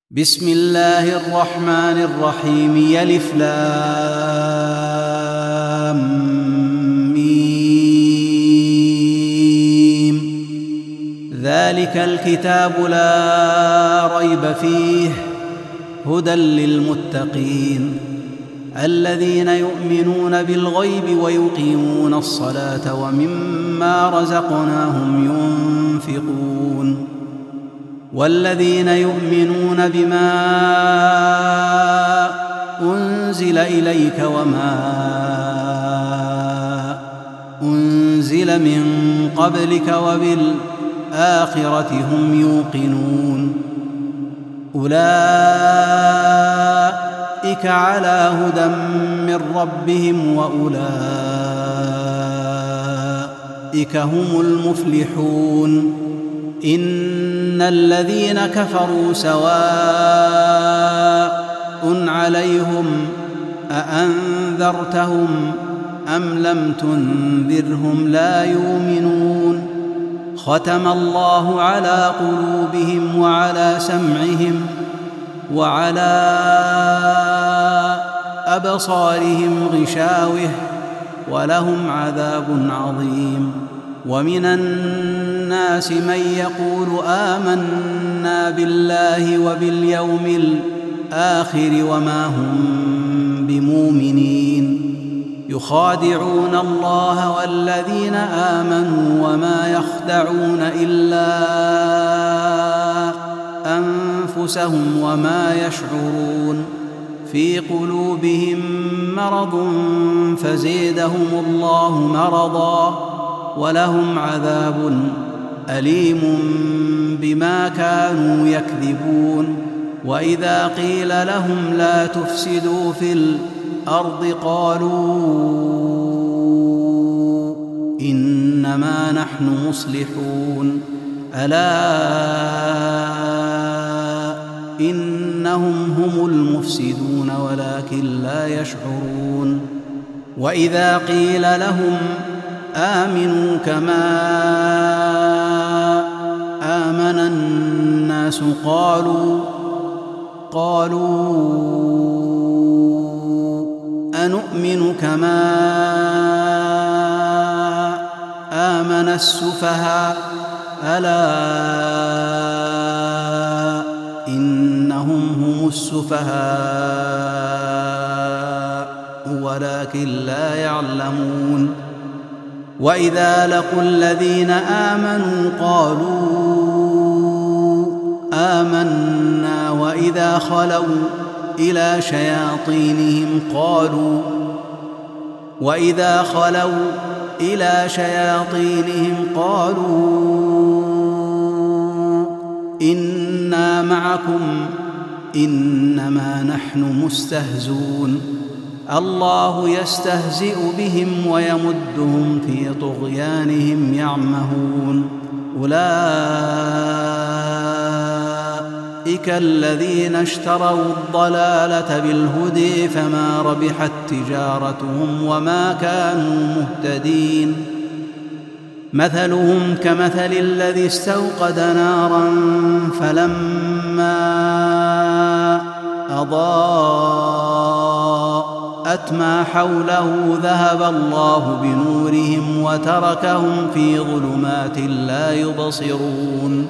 بسم الله الرحمن الرحيم يلف لام ميم ذلك الكتاب لا ريب فيه هدى للمتقين الذين يؤمنون بالغيب ويقيمون الصلاة ومما رزقناهم ينفقون والذين يؤمنون بما أنزل إليك وما أنزل من قبلك وبالآخرة هم يوقنون أولئك على هدى من ربهم وأولئك هم المفلحون إن الذين كفروا سواء عليهم أأنذرتهم أم لم تنذرهم لا يؤمنون ختم الله على قلوبهم وعلى سمعهم وعلى أبصارهم غشاوة ولهم عذاب عظيم ومن الناس من يقول آمنا بالله وباليوم الآخر وما هم بمؤمنين يخادعون الله والذين آمنوا وما يخدعون إلا أنفسهم وما يشعرون في قلوبهم مرض فزيدهم الله مرضا ولهم عذاب أليم بما كانوا يكذبون وإذا قيل لهم لا تفسدوا في الأرض قالوا إنما نحن مصلحون ألا إنهم هم المفسدون ولكن لا يشعرون وإذا قيل لهم آمنوا كما آمن الناس قالوا أنؤمن كما آمن السفهاء ألا إنهم هم السفهاء ولكن لا يعلمون وإذا لقوا الذين آمنوا قالوا آمنا وإذا خلوا إلى شياطينهم قالوا إنا معكم إنما نحن مستهزون الله يستهزئ بهم ويمدهم في طغيانهم يعمهون أولئك الذين اشتروا الضلالة بالهدى فما ربحت تجارتهم وما كانوا مهتدين مثلهم كمثل الذي استوقد نارا فلما أضاءت ما حوله ذهب الله بنورهم وتركهم في ظلمات لا يبصرون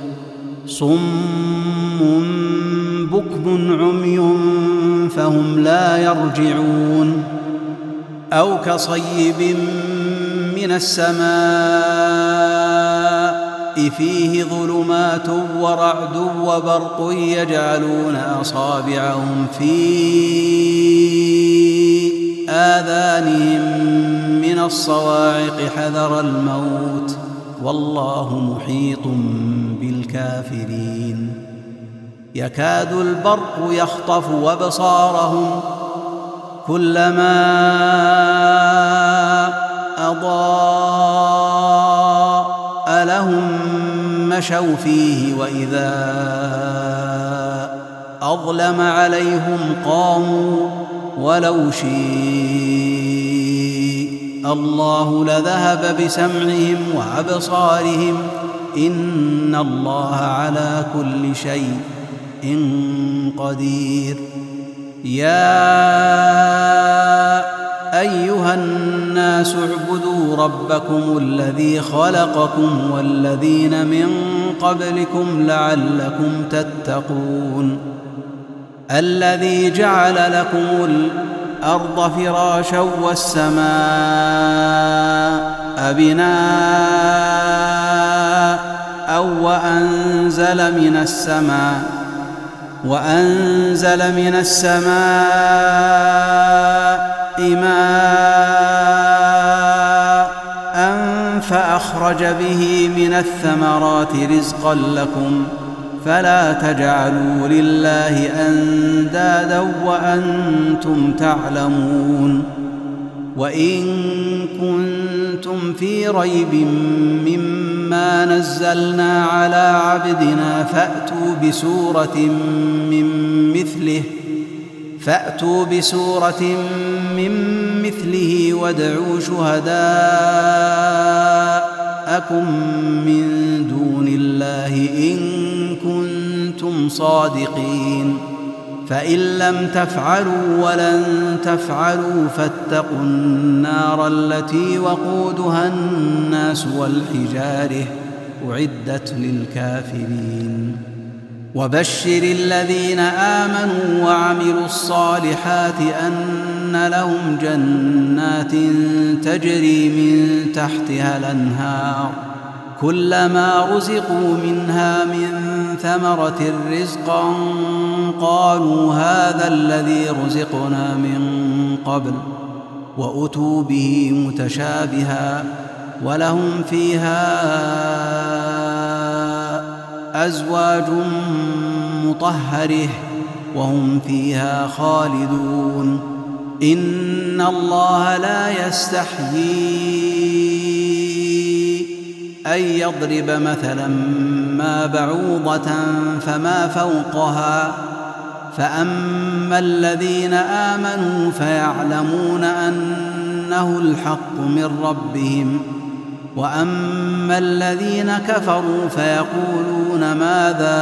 صم بكم عمي فهم لا يرجعون أو كصيب من السماء فيه ظلمات ورعد وبرق يجعلون أصابعهم في آذانهم من الصواعق حذر الموت والله محيط بالكافرين يكاد البرق يخطف أبصارهم كلما أضاء لهم مشوا فيه وإذا أظلم عليهم قاموا ولو شاء الله لذهب بسمعهم وأبصارهم إن الله على كل شيء قدير. يا أيها الناس اعبدوا ربكم الذي خلقكم والذين من قبلكم لعلكم تتقون. الذي جعل لكم الأرض فراشا والسماء بناء وأنزل من السماء ماء فأخرج به من الثمرات رزقا لكم فلا تجعلوا لله أندادا وأنتم تعلمون. وإن كنتم في ريب مما نزلنا على عبدنا فأتوا بسورة من مثله وادعوا شهداءكم من دون الله إن كنتم صادقين. فإن لم تفعلوا ولن تفعلوا فاتقوا النار التي وقودها الناس والحجارة أعدت للكافرين. وبشر الذين آمنوا وعملوا الصالحات أن لهم جنات تجري من تحتها الأنهار كلما رزقوا منها من ثمرة رزقا قالوا هذا الذي رزقنا من قبل وأتوا به متشابها ولهم فيها أزواج مطهرة وهم فيها خالدون. إن الله لا يستحيي أن يضرب مثلا ما بعوضة فما فوقها فأما الذين آمنوا فيعلمون أنه الحق من ربهم وأما الذين كفروا فيقولون ماذا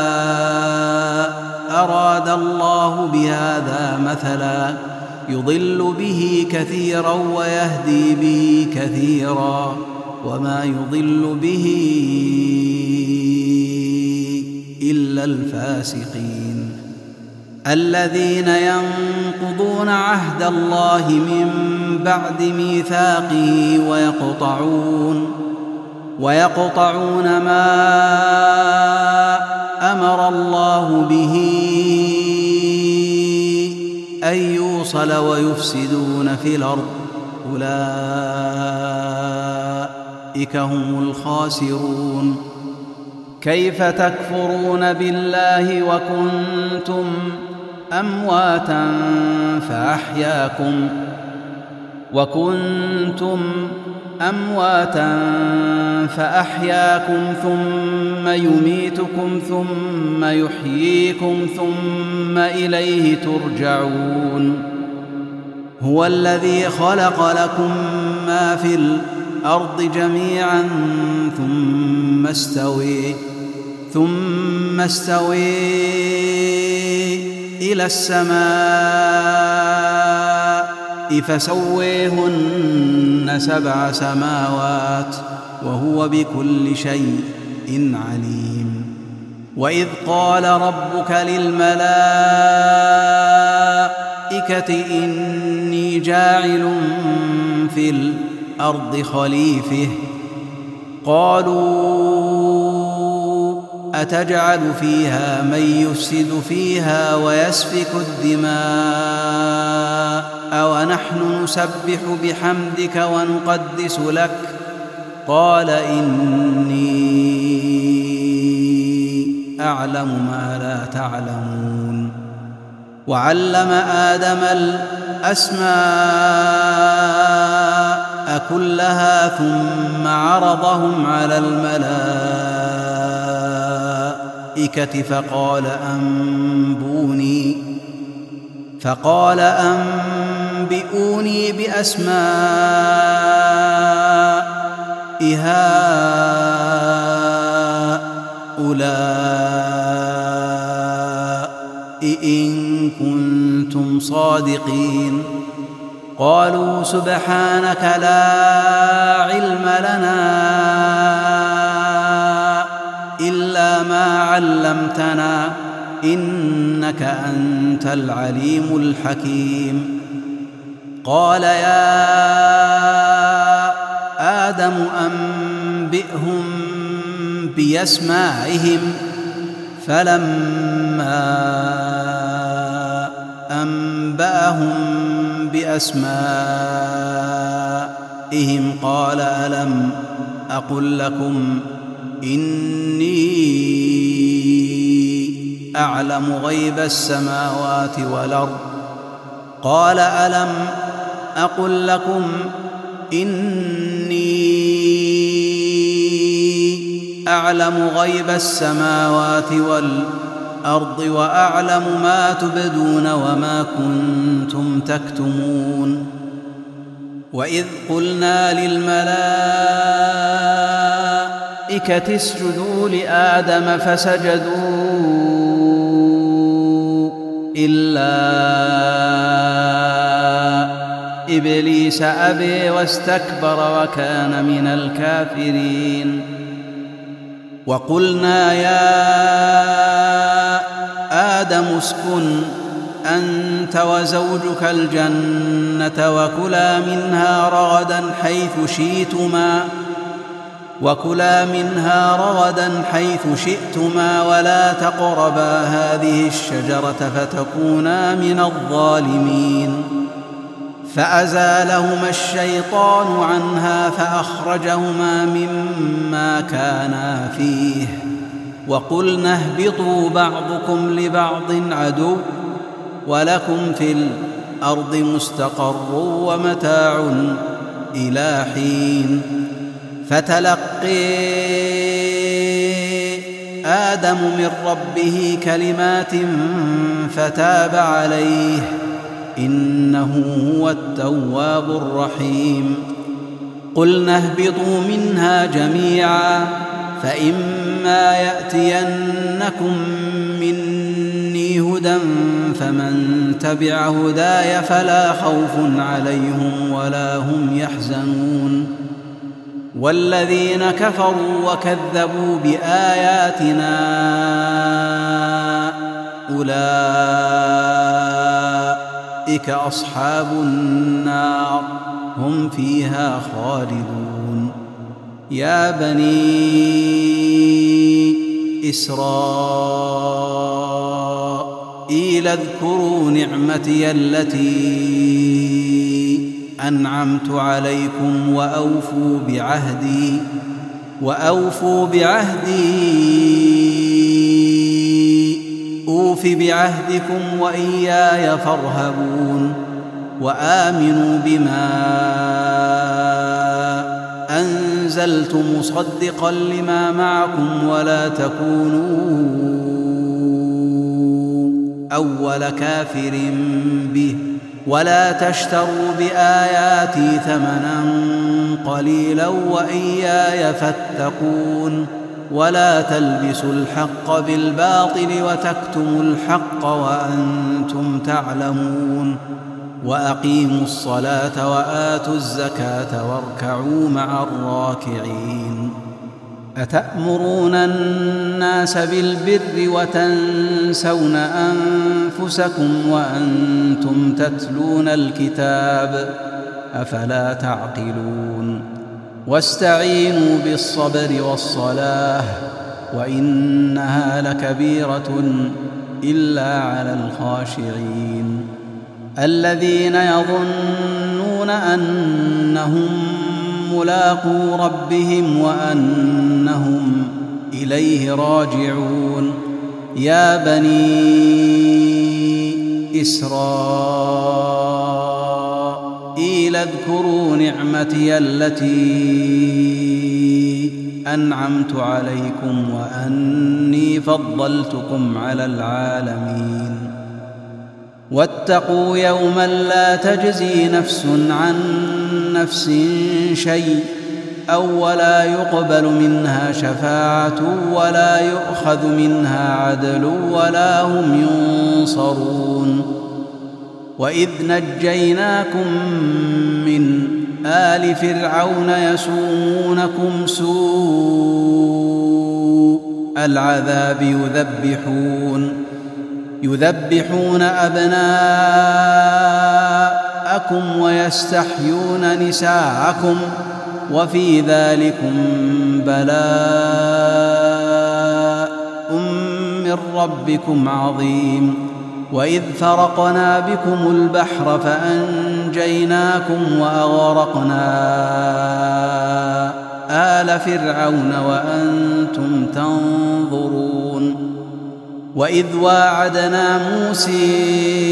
أراد الله بهذا مثلا يضل به كثيرا ويهدي به كثيرا وما يضل به إلا الفاسقين. الذين ينقضون عهد الله من بعد ميثاقه ويقطعون ما أمر الله به أن يوصل ويفسدون في الأرض أولئك هم الخاسرون. كيف تكفرون بالله وكنتم أمواتا فأحياكم ثم يميتكم ثم يحييكم ثم إليه ترجعون. هو الذي خلق لكم ما في الأرض جميعا ثم استوي إلى السماء فسويهن 7 سماوات وهو بكل شيء عليم. وإذ قال ربك للملائكة إني جاعل في الأرض خليفة قالوا أتجعل فيها من يفسد فيها ويسفك الدماء ونحن نسبح بحمدك ونقدس لك قال إني أعلم ما لا تعلمون. وعلم آدم الأسماء كلها ثم عرضهم على الملائكة فقال أنبئوني بأسماء هؤلاء إن كنتم صادقين. قالوا سبحانك لا علم لنا إلا ما علمتنا إنك أنت العليم الحكيم. قال يا آدم أنبئهم بأسمائهم. فلما أنبأهم بأسمائهم قال ألم أقل لكم إني أعلم غيب السماوات والأرض. قال ألم أقل لكم إني أعلم غيب السماوات والأرض وأعلم ما تبدون وما كنتم تكتمون. وإذ قلنا للملائكة اسجدوا لآدم فسجدوا إلا إبليس أبي واستكبر وكان من الكافرين. وقلنا يا آدم اسكن أنت وزوجك الجنة وكلا منها رغدا حيث شئتما ولا تقربا هذه الشجرة فتكونا من الظالمين. فأزالهما الشيطان عنها فأخرجهما مما كانا فيه. وقلنا اهبطوا بعضكم لبعض عدو ولكم في الأرض مستقر ومتاع إلى حين. فتلقي آدم من ربه كلمات فتاب عليه إنه هو التواب الرحيم. قلنا اهبطوا منها جميعا فإما يأتينكم مني هدى فمن تبع هداي فلا خوف عليهم ولا هم يحزنون. والذين كفروا وكذبوا بآياتنا أولئك أصحاب النار هم فيها خالدون. يا بني إسرائيل اذكروا نعمتي التي أنعمت عليكم وأوفوا بعهدي أوف بعهدكم وإياي فارهبون. وآمنوا بما أنزلت مصدقا لما معكم ولا تكونوا أول كافر به ولا تشتروا بآياتي ثمنا قليلا وإياي فاتقون. ولا تلبسوا الحق بالباطل وتكتموا الحق وأنتم تعلمون. وأقيموا الصلاة وآتوا الزكاة واركعوا مع الراكعين. أتأمرون الناس بالبر وتنسون أنفسكم وأنتم تتلون الكتاب أفلا تعقلون. واستعينوا بالصبر والصلاة وإنها لكبيرة إلا على الخاشعين الذين يظنون أنهم ملاقو ربهم وأنهم إليه راجعون. يا بني إسرائيل اذكروا نعمتي التي أنعمت عليكم وأني فضلتكم على العالمين. واتقوا يوما لا تجزي نفس عن نفس شيء أو ولا يقبل منها شفاعة ولا يؤخذ منها عدل ولا هم ينصرون. وإذ نجيناكم من آل فرعون يسومونكم سوء العذاب يذبحون أبناءكم ويستحيون نساءكم وفي ذلكم بلاء من ربكم عظيم. وإذ فرقنا بكم البحر فأنجيناكم وأغرقنا آل فرعون وأنتم تنظرون. وإذ واعدنا موسى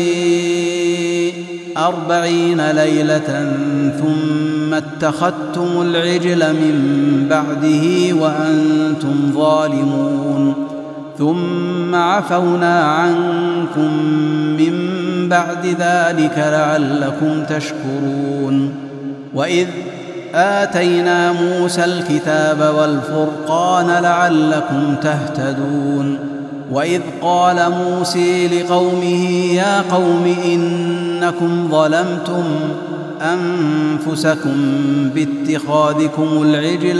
40 ليلة ثم اتخذتم العجل من بعده وأنتم ظالمون ثم عفونا عنكم من بعد ذلك لعلكم تشكرون. وإذ آتينا موسى الكتاب والفرقان لعلكم تهتدون. وإذ قال موسى لقومه يا قوم إنكم ظلمتم أنفسكم باتخاذكم العجل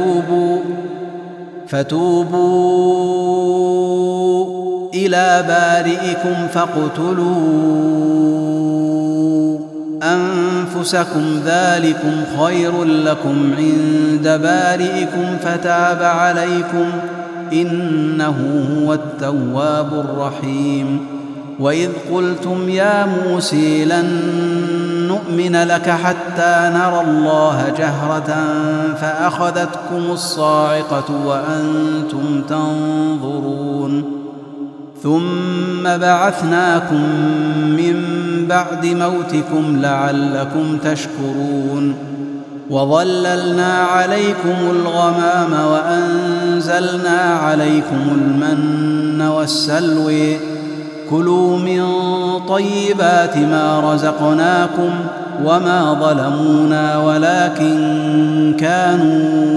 فتوبوا إلى بارئكم فاقتلوا أنفسكم ذلكم خير لكم عند بارئكم فتاب عليكم إنه هو التواب الرحيم. وإذ قلتم يا موسى لن نؤمن لك حتى نرى الله جهرة فأخذتكم الصاعقة وأنتم تنظرون ثم بعثناكم من بعد موتكم لعلكم تشكرون. وظللنا عليكم الغمام وأنزلنا عليكم المن والسلوى كلوا من طيبات ما رزقناكم وما ظلمونا ولكن كانوا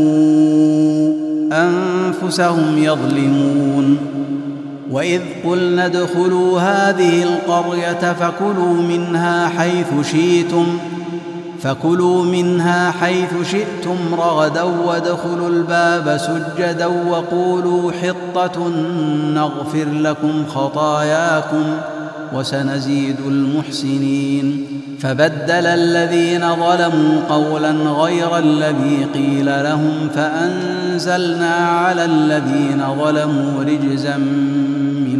أنفسهم يظلمون. وإذ قلنا ادخلوا هذه القرية فكلوا منها حيث شئتم رغدا وادخلوا الباب سجدا وقولوا حطة نغفر لكم خطاياكم وسنزيد المحسنين. فبدل الذين ظلموا قولا غير الذي قيل لهم فأنزلنا على الذين ظلموا رجزا من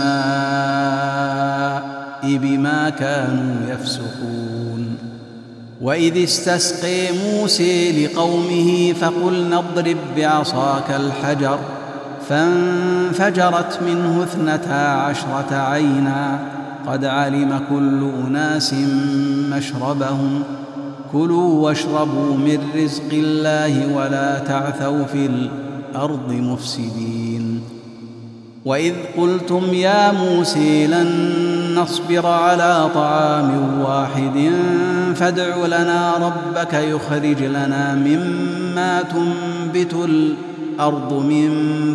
السماء بما كانوا يفسقون. وإذ استسقي موسى لقومه فقلنا اضرب بعصاك الحجر فانفجرت منه 12 عينا قد علم كل أناس مشربهم كلوا واشربوا من رزق الله ولا تعثوا في الأرض مفسدين. وإذ قلتم يا موسى لن نصبر على طعام واحد فادع لنا ربك يخرج لنا مما تنبت الأرض من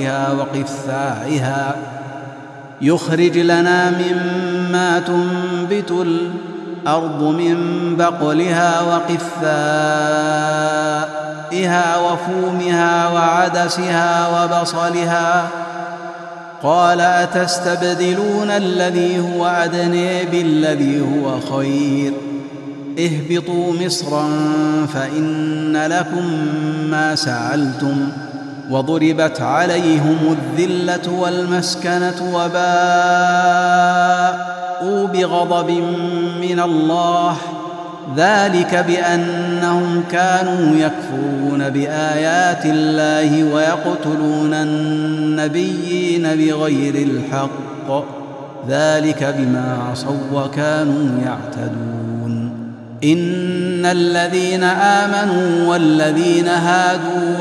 بقلها وقثائها وفومها وعدسها وبصلها قال أتستبدلون الذي هو أدنى بالذي هو خير اهبطوا مصرا فإن لكم ما سألتم وضربت عليهم الذلة والمسكنة وباءوا بغضب من الله ذلك بأنهم كانوا يكفرون بآيات الله ويقتلون النبيين بغير الحق ذلك بما عصوا وكانوا يعتدون. إن الذين آمنوا والذين هادوا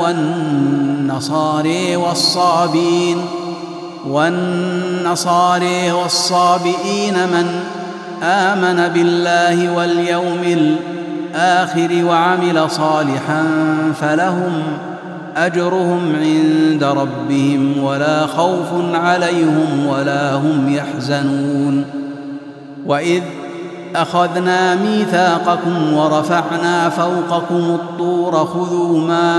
والنصارى والصابئين من آمن بالله واليوم الآخر وعمل صالحا فلهم أجرهم عند ربهم ولا خوف عليهم ولا هم يحزنون. وإذ أخذنا ميثاقكم ورفعنا فوقكم الطور خذوا ما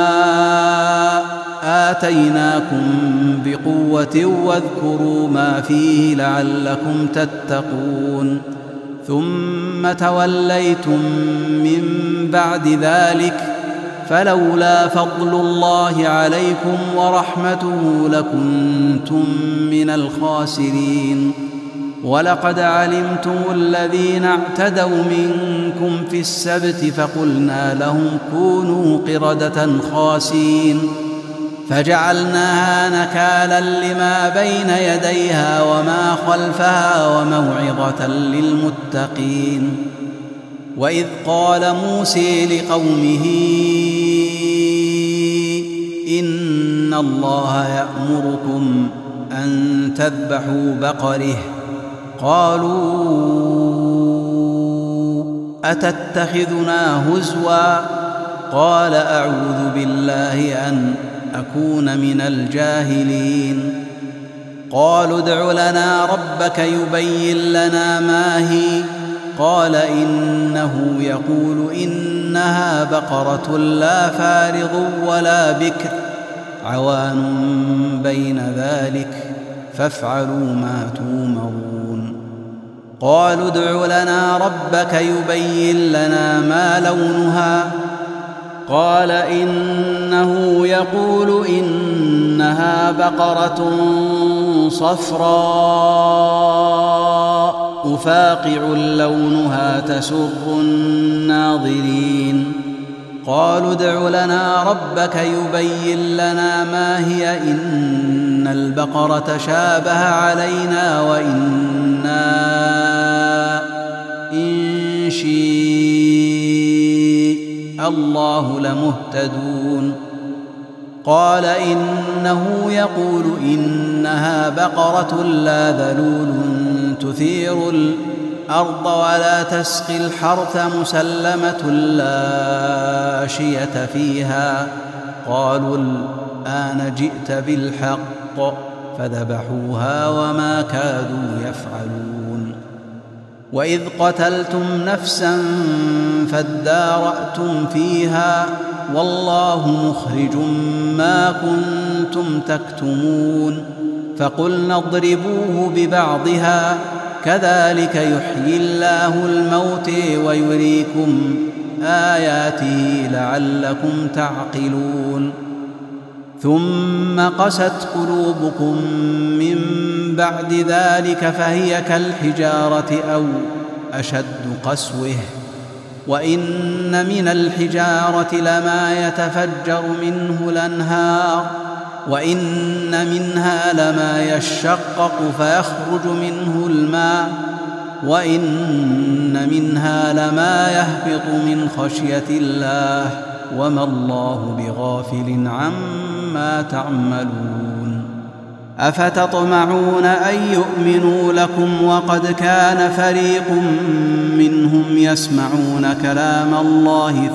آتيناكم بقوة واذكروا ما فيه لعلكم تتقون ثم توليتم من بعد ذلك فلولا فضل الله عليكم ورحمته لكنتم من الخاسرين. ولقد علمتم الذين اعتدوا منكم في السبت فقلنا لهم كونوا قردة خاسئين فجعلناها نكالا لما بين يديها وما خلفها وموعظة للمتقين. وإذ قال موسى لقومه إن الله يأمركم أن تذبحوا بقرة قالوا أتتخذنا هزوا قال أعوذ بالله أن أكون من الجاهلين. قالوا ادع لنا ربك يبين لنا ما هي قال إنه يقول إنها بقرة لا فارض ولا بكر عوان بين ذلك فافعلوا ما تومرون. قالوا ادع لنا ربك يبين لنا ما لونها قال إنه يقول إنها بقرة صفراء فاقع لونها تسر الناظرين. قالوا ادع لنا ربك يبين لنا ما هي إن البقرة شابه علينا وإنا إن شاء الله لمهتدون. قال إنه يقول إنها بقرة لا ذلول تثير الأرض ولا تسقي الحرث مسلمة لا شية فيها. قالوا الآن جئت بالحق فذبحوها وما كادوا يفعلون. وإذ قتلتم نفسا فادارأتم فيها والله مخرج ما كنتم تكتمون. فقلنا اضربوه ببعضها كذلك يحيي الله الموت ويريكم آياته لعلكم تعقلون. ثم قست قلوبكم من بعد ذلك فهي كالحجارة أو أشد قسوة وإن من الحجارة لما يتفجر منه الأنهار وإن منها لما يشقق فيخرج منه الماء وإن منها لما يهبط من خشية الله وما الله بغافل عما تعملون. أفتطمعون أن يؤمنوا لكم وقد كان فريق منهم يسمعون كلام الله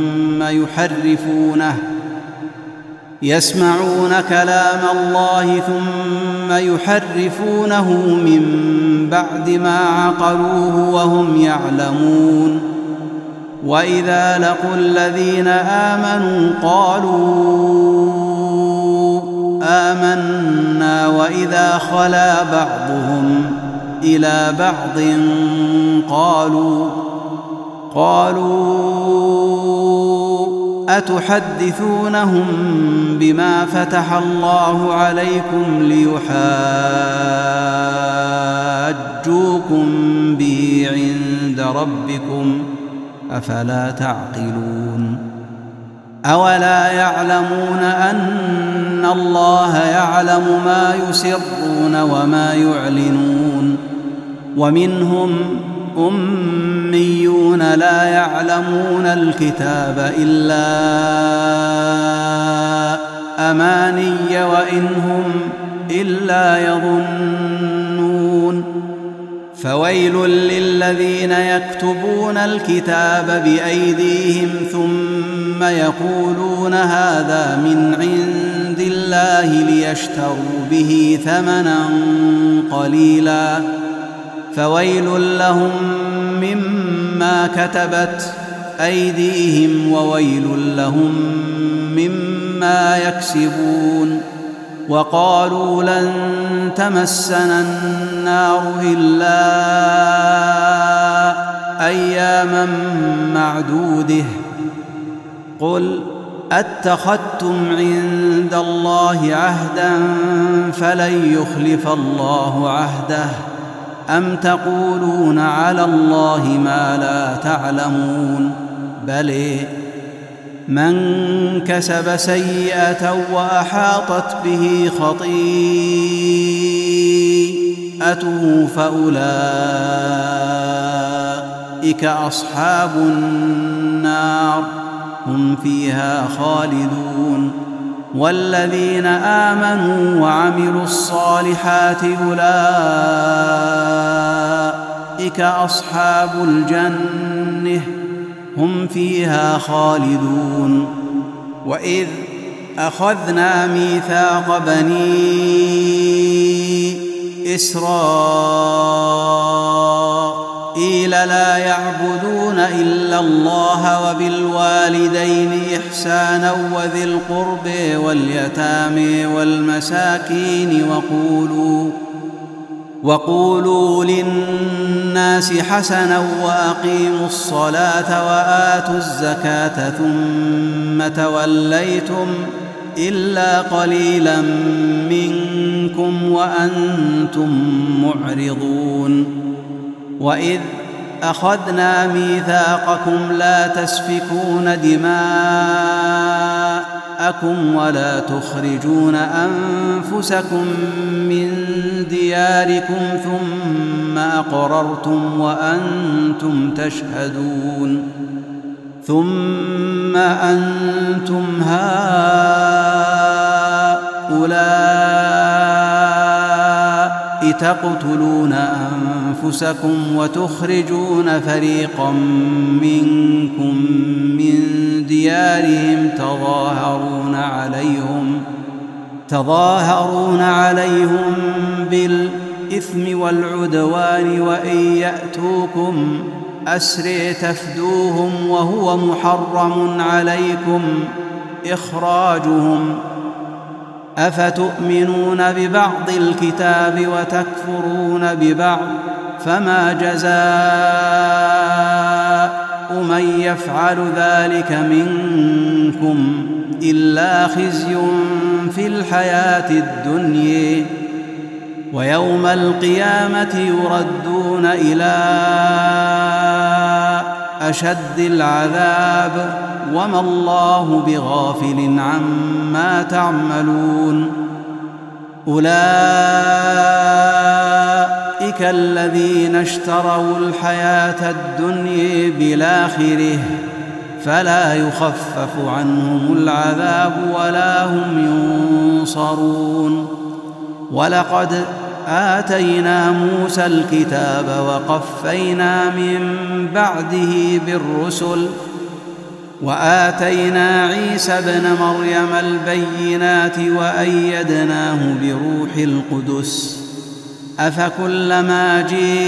ثم يحرفونه من بعد ما عقلوه وهم يعلمون. وإذا لقوا الذين آمنوا قالوا آمنا وإذا خلا بعضهم إلى بعض قالوا أتحدثونهم بما فتح الله عليكم ليحاجوكم به عند ربكم أفلا تعقلون. أولا يعلمون أن الله يعلم ما يسرون وما يعلنون. ومنهم أميون لا يعلمون الكتاب إلا أماني وإن هم إلا يظنون. فويل للذين يكتبون الكتاب بأيديهم ثم يقولون هذا من عند الله ليشتروا به ثمنا قليلا فويل لهم مما كتبت أيديهم وويل لهم مما يكسبون. وقالوا لن تمسنا النار إلا أياما معدودة قل أتخذتم عند الله عهدا فلن يخلف الله عهده أم تقولون على الله ما لا تعلمون بل من كسب سيئة وأحاطت به خطيئته فأولئك أصحاب النار هم فيها خالدون. والذين آمنوا وعملوا الصالحات أولئك أصحاب الجنة هم فيها خالدون. وإذ أخذنا ميثاق بني إسرائيل لا يعبدون إلا الله وبالوالدين إحسانا وذي القرب واليتامى والمساكين وقولوا للناس حسنا وأقيموا الصلاة وآتوا الزكاة ثم توليتم إلا قليلا منكم وأنتم معرضون. وإذ أخذنا ميثاقكم لا تسفكون دماءكم ولا تخرجون أنفسكم من دياركم ثم أقررتم وأنتم تشهدون ثم أنتم هؤلاء تقتلون أنفسكم وتخرجون فريقا منكم من ديارهم تظاهرون عليهم بالإثم والعدوان وإن يأتوكم أسرى تفدوهم وهو محرم عليكم إخراجهم أفتؤمنون ببعض الكتاب وتكفرون ببعض فما جزاء من يفعل ذلك منكم إلا خزي في الحياة الدنيا ويوم القيامة يردون إلى أشد العذاب وما الله بغافل عما تعملون. أولئك الذين اشتروا الحياة الدنيا بالآخرة فلا يخفف عنهم العذاب ولا هم ينصرون. ولقد آتينا موسى الكتاب وقفينا من بعده بالرسل وآتينا عيسى ابن مريم البينات وأيدناه بروح القدس أفكلما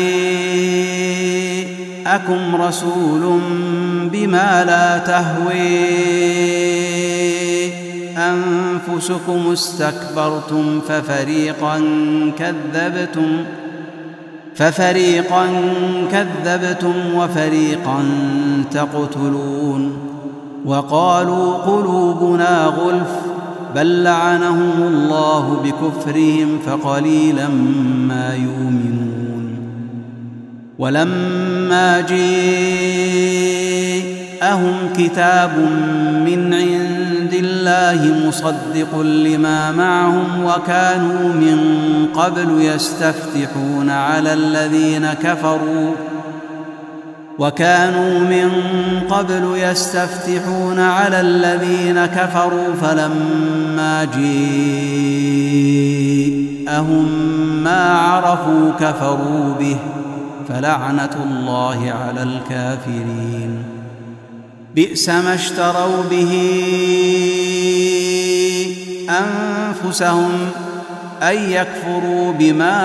جاءكم رسول بما لا تهوي أنفسكم استكبرتم ففريقا كذبتم وفريقا تقتلون. وقالوا قلوبنا غلف بل لعنهم الله بكفرهم فقليلا ما يؤمنون. ولما جاءهم كتاب من عند الله مصدق لما معهم وكانوا من قبل يستفتحون على الذين كفروا فلما جاءهم ما عرفوا كفروا به فلعنة الله على الكافرين. بئس ما اشتروا به أنفسهم أن يكفروا بما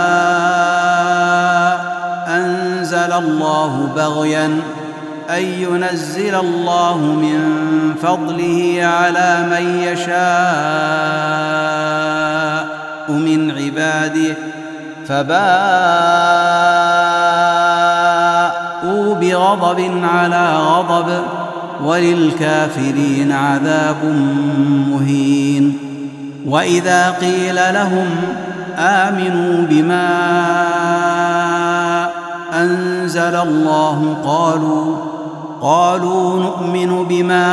أنزل الله بغيا أن ينزل الله من فضله على من يشاء من عباده، فباءوا بغضب على غضب، وللكافرين عذاب مهين. وإذا قيل لهم آمنوا بما أنزل الله قالوا نؤمن بما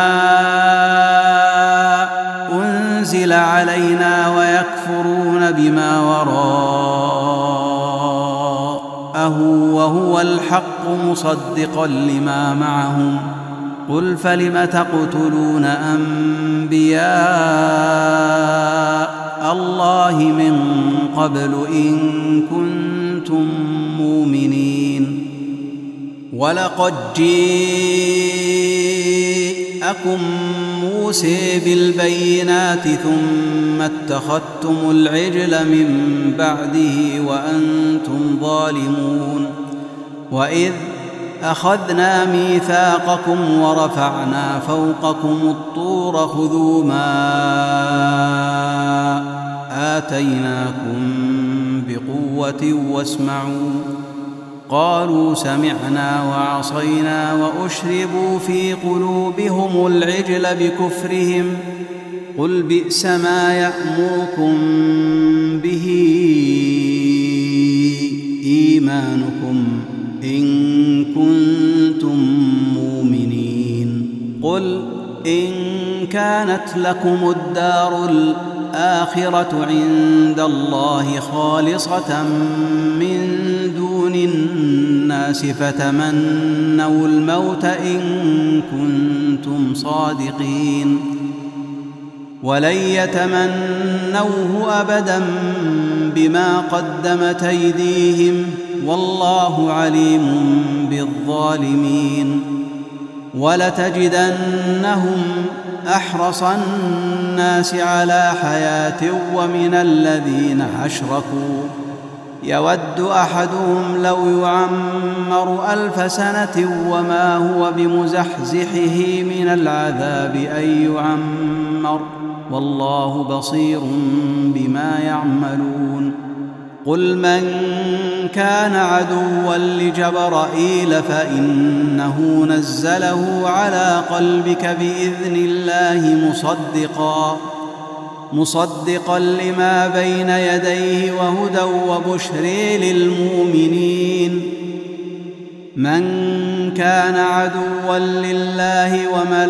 أنزل علينا ويكفرون بما وراءه وهو الحق مصدقا لما معهم. قل فلم تقتلون أنبياء الله من قبل إن كنتم مؤمنين؟ ولقد جاءكم موسى بالبينات ثم اتخذتم العجل من بعده وأنتم ظالمون. وإذ أخذنا ميثاقكم ورفعنا فوقكم الطور خذوا ما آتيناكم بقوة واسمعوا. قالوا سمعنا وعصينا وأشربوا في قلوبهم العجل بكفرهم. قل بئس ما يأمركم به إيمانكم إن كنتم مؤمنين. قل إن كانت لكم الدار الآخرة عند الله خالصة من دون الناس فتمنوا الموت إن كنتم صادقين، ولن يتمنوه أبدا بما قدمت أيديهم والله عليم بالظالمين. ولتجدنهم أحرص الناس على حياة ومن الذين أشركوا يود أحدهم لو يعمر 1000 سنة وما هو بمزحزحه من العذاب أن يعمر والله بصير بما يعملون. قل من كان عدوا لجبرائيل فإنه نزله على قلبك بإذن الله مصدقا لما بين يديه وهدى وبشر للمؤمنين. من كان عدوا لله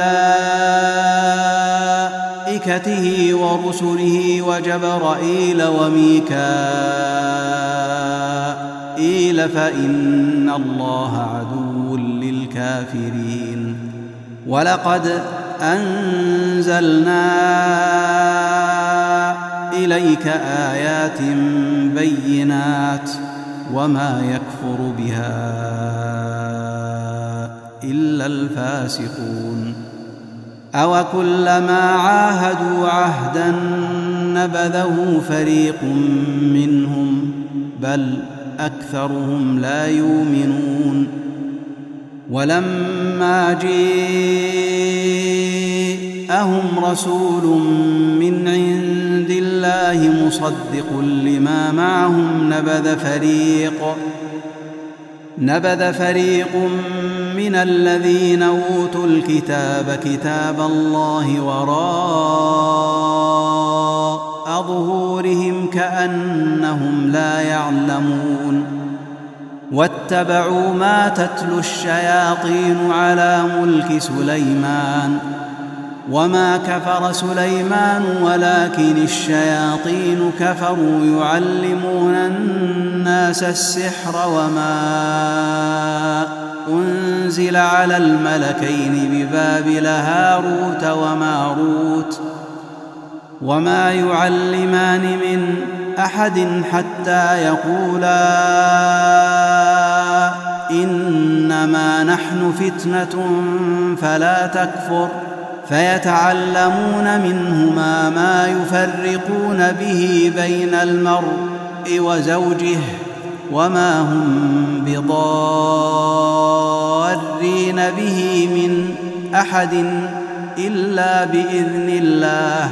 وملائكته ورسله وجبرائيل وميكائيل فإن الله عدو للكافرين. ولقد أنزلنا إليك آيات بينات وما يكفر بها إلا الفاسقون. أوكلما عاهدوا عهدا نبذه فريق منهم بل أكثرهم لا يؤمنون. ولما جاءهم رسول من عند الله مصدق لما معهم نبذ فريق من الذين أوتوا الكتاب كتاب الله وراء ظهورهم كأنهم لا يعلمون. واتبعوا ما تتلو الشياطين على ملك سليمان وما كفر سليمان ولكن الشياطين كفروا يعلمون الناس السحر وما أنزل على الملكين ببابل هاروت وماروت وما يعلمان من أحد حتى يقولا إنما نحن فتنة فلا تكفر فيتعلمون منهما ما يفرقون به بين المرء وزوجه وما هم بضارين به من أحد إلا بإذن الله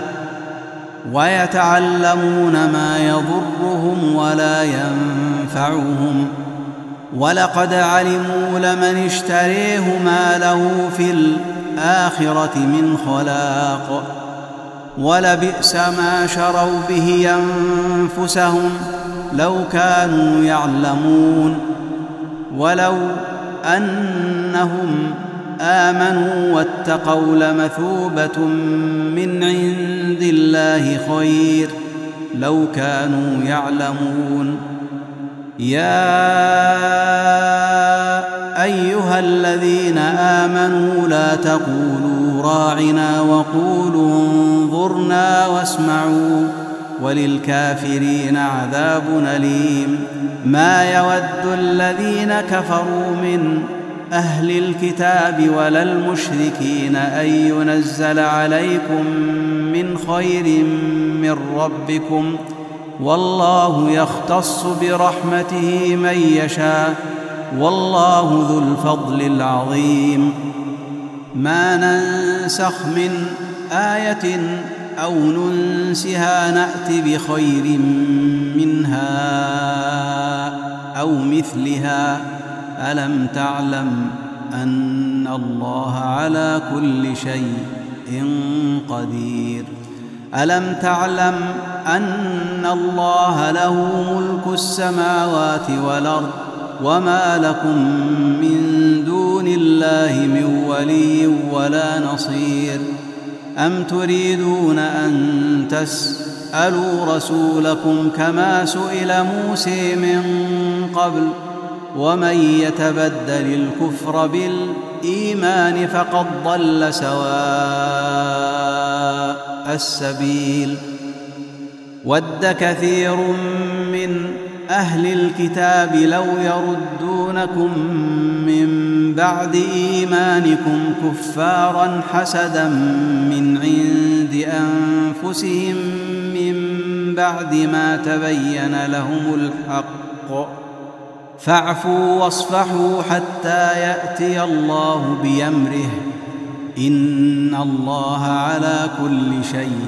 ويتعلمون ما يضرهم ولا ينفعهم ولقد علموا لمن اشتريه ما له في الآخرة من خلاق ولبئس ما شروا به أنفسهم لو كانوا يعلمون ولو أنهم آمنوا واتقوا لمثوبة من عند الله خير لو كانوا يعلمون يا أيها الذين آمنوا لا تقولوا راعنا وقولوا انظرنا واسمعوا وللكافرين عذاب أليم ما يود الذين كفروا من أهل الكتاب ولا المشركين أن ينزل عليكم من خير من ربكم والله يختص برحمته من يشاء والله ذو الفضل العظيم ما ننسخ من آية أو ننسها نأت بخير منها أو مثلها ألم تعلم أن الله على كل شيء قدير ألم تعلم أن الله له ملك السماوات والأرض وما لكم من دون الله من ولي ولا نصير أم تريدون أن تسألوا رسولكم كما سئل موسى من قبل ومن يتبدل الكفر بالإيمان فقد ضل سواء السبيل ود كثير من أهل الكتاب لو يردونكم من بعد إيمانكم كفارا حسدا من عند أنفسهم من بعد ما تبين لهم الحق فاعفوا واصفحوا حتى يأتي الله بأمره إن الله على كل شيء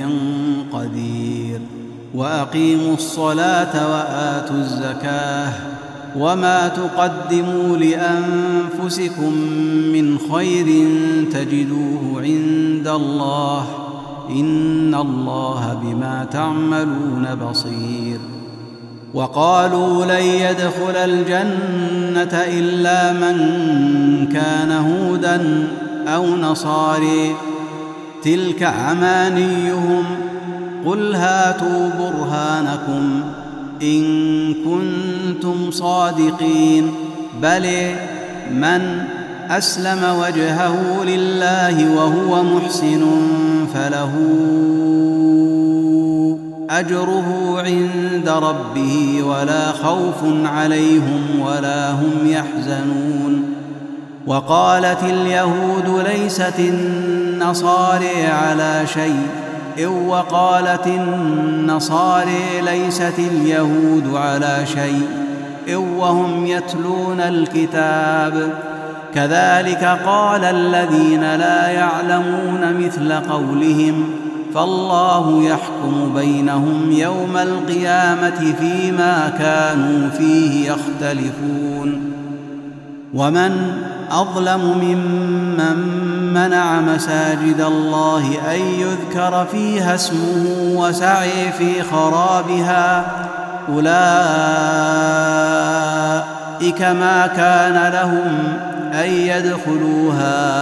قدير وأقيموا الصلاة وآتوا الزكاة وما تقدموا لأنفسكم من خير تجدوه عند الله إن الله بما تعملون بصير وقالوا لن يدخل الجنة إلا من كان هودا أو نصاري تلك أمانيهم قل هاتوا برهانكم إن كنتم صادقين بل من أسلم وجهه لله وهو محسن فله أجره عند ربه ولا خوف عليهم ولا هم يحزنون وقالت اليهود ليست النصارى على شيء وقالت النصارى ليست اليهود على شيء وهم يتلون الكتاب كذلك قال الذين لا يعلمون مثل قولهم فالله يحكم بينهم يوم القيامة فيما كانوا فيه يختلفون ومن أظلم ممن منع مساجد الله أن يذكر فيها اسمه وسعي في خرابها أولئك ما كان لهم أن يدخلوها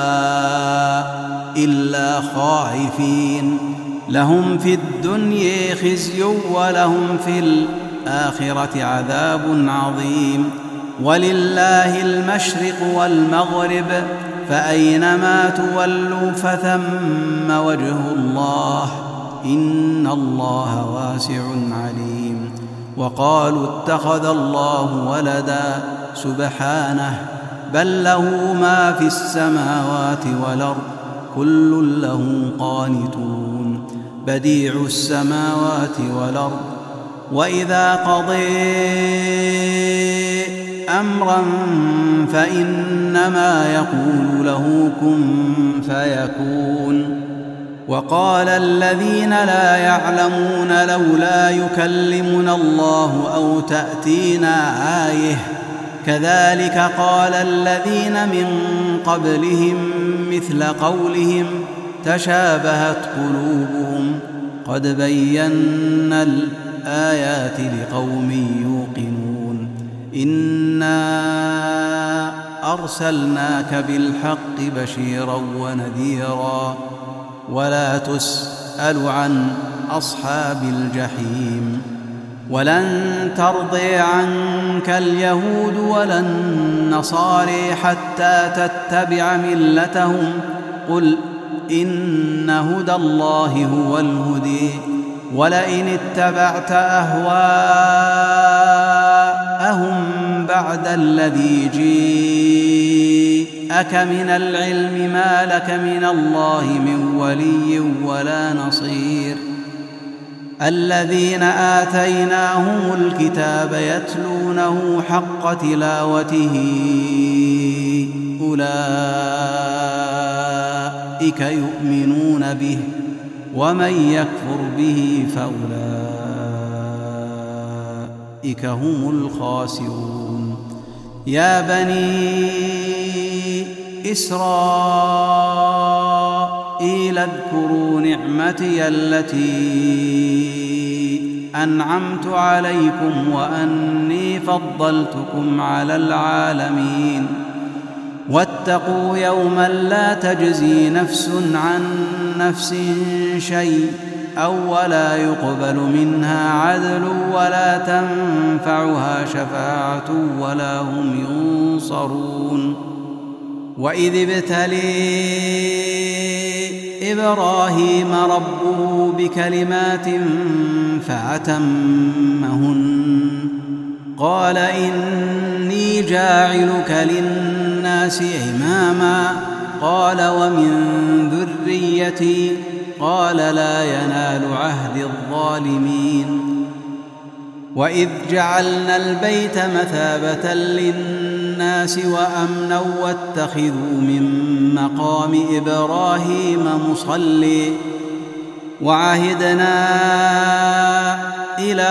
إلا خائفين لهم في الدنيا خزي ولهم في الآخرة عذاب عظيم ولله المشرق والمغرب فأينما تولوا فثم وجه الله إن الله واسع عليم وقالوا اتخذ الله ولدا سبحانه، بل له ما في السماوات والأرض، كل له قانتون. بديع السماوات والأرض، وإذا قضي أمرا فإنما يقول له كن فيكون. وقال الذين لا يعلمون لولا يكلمنا الله أو تأتينا آية، كذلك قال الذين من قبلهم مثل قولهم تشابهت قلوبهم، قد بينا الآيات لقوم يوقنون. إنا أرسلناك بالحق بشيرا ونذيرا، ولا تسأل عن أصحاب الجحيم. ولن ترضي عنك اليهود ولا النصارى حتى تتبع ملتهم، قل إن هدى الله هو الهدي، ولئن اتبعت أهواءهم بعد الذي جيءك من العلم ما لك من الله من ولي ولا نصير. الذين آتيناهم الكتاب يتلونه حق تلاوته أولئك يؤمنون به، ومن يكفر به فأولئك هم الخاسرون. يا بني إسرائيل اذكروا نعمتي التي أنعمت عليكم وأني فضلتكم على العالمين. واتقوا يوما لا تجزي نفس عن نفس شيئا ولا يقبل منها عدل ولا تنفعها شفاعة ولا هم ينصرون. وإذ ابتلي إبراهيم ربه بكلمات فأتمهن، قال إني جاعلك للناس إماما، قال ومن ذريتي، قال لا ينال عهد الظالمين. وإذ جعلنا البيت مثابة للناس وأمنا واتخذوا من مقام إبراهيم مصلي، وعهدنا إلى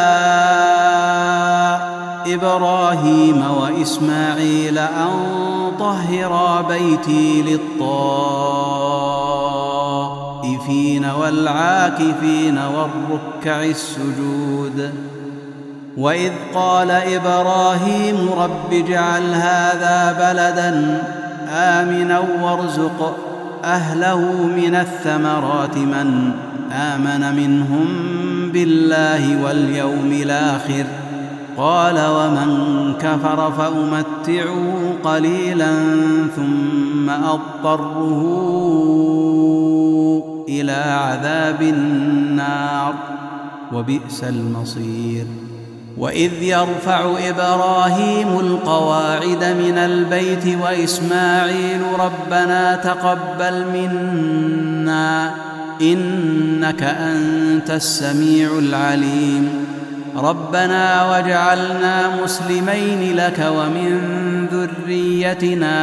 إبراهيم وإسماعيل أن طهرا بيتي للطائفين والعاكفين والركع السجود. وإذ قال إبراهيم رب اجعل هذا بلدا آمنا وارزق أهله من الثمرات من آمن منهم بالله واليوم الآخر، قال ومن كفر فأمتعه قليلا ثم أضطره إلى عذاب النار وبئس المصير. وإذ يرفع إبراهيم القواعد من البيت وإسماعيل ربنا تقبل منا إنك أنت السميع العليم، ربنا واجعلنا مسلمين لك ومن ذريتنا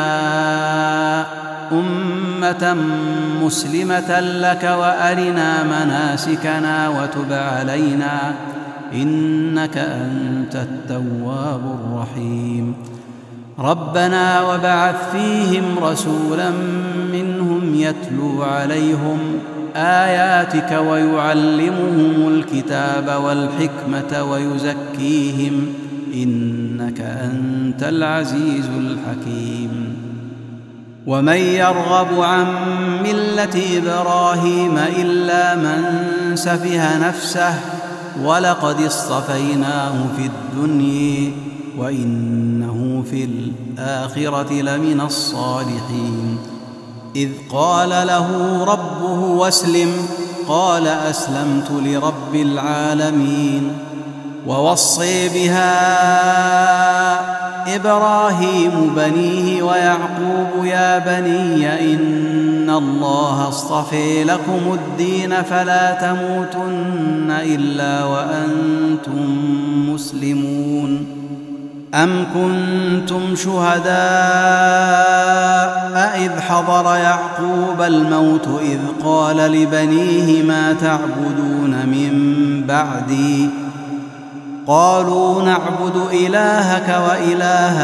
أمة مسلمة لك وأرنا مناسكنا وتب علينا إنك أنت التواب الرحيم. ربنا وابعث فيهم رسولا منهم يتلو عليهم آياتك ويعلمهم الكتاب والحكمة ويزكيهم إنك أنت العزيز الحكيم. ومن يرغب عن ملة إبراهيم إلا من سفه نفسه ولقد اصطفيناه في الدنيا وإنه في الآخرة لمن الصالحين. إذ قال له ربه واسلم قال أسلمت لرب العالمين. ووصي بها إبراهيم بنيه ويعقوب يا بني إن الله اصطفى لكم الدين فلا تموتن إلا وأنتم مسلمون أم كنتم شهداء إذ حضر يعقوب الموت إذ قال لبنيه ما تعبدون من بعدي قالوا نعبد إلهك وإله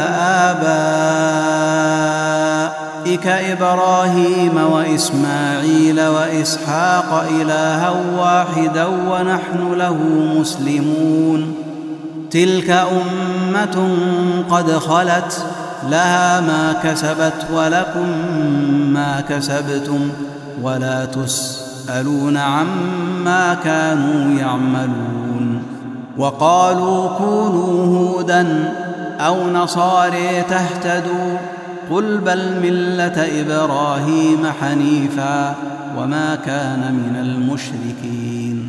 آبائك إبراهيم وإسماعيل وإسحاق إلها واحدا ونحن له مسلمون تلك أمة قد خلت لها ما كسبت ولكم ما كسبتم ولا تسألون عما كانوا يعملون وقالوا كونوا هودا أو نصارى تهتدوا قل بل ملة إبراهيم حنيفا وما كان من المشركين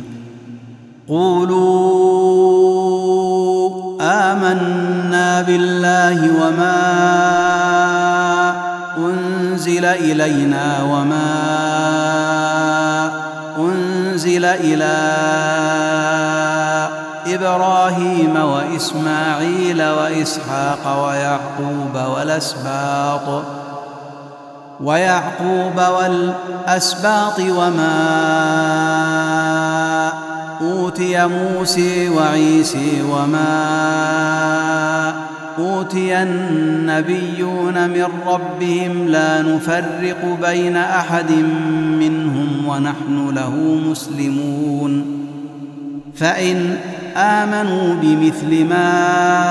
قولوا آمنا بالله وما أنزل إلينا وما أنزل إلى إبراهيم وإسماعيل وإسحاق ويعقوب والأسباط وما أوتي موسى وعيسى وما أوتي النبيون من ربهم لا نفرق بين أحد منهم ونحن له مسلمون فإن آمنوا بمثل ما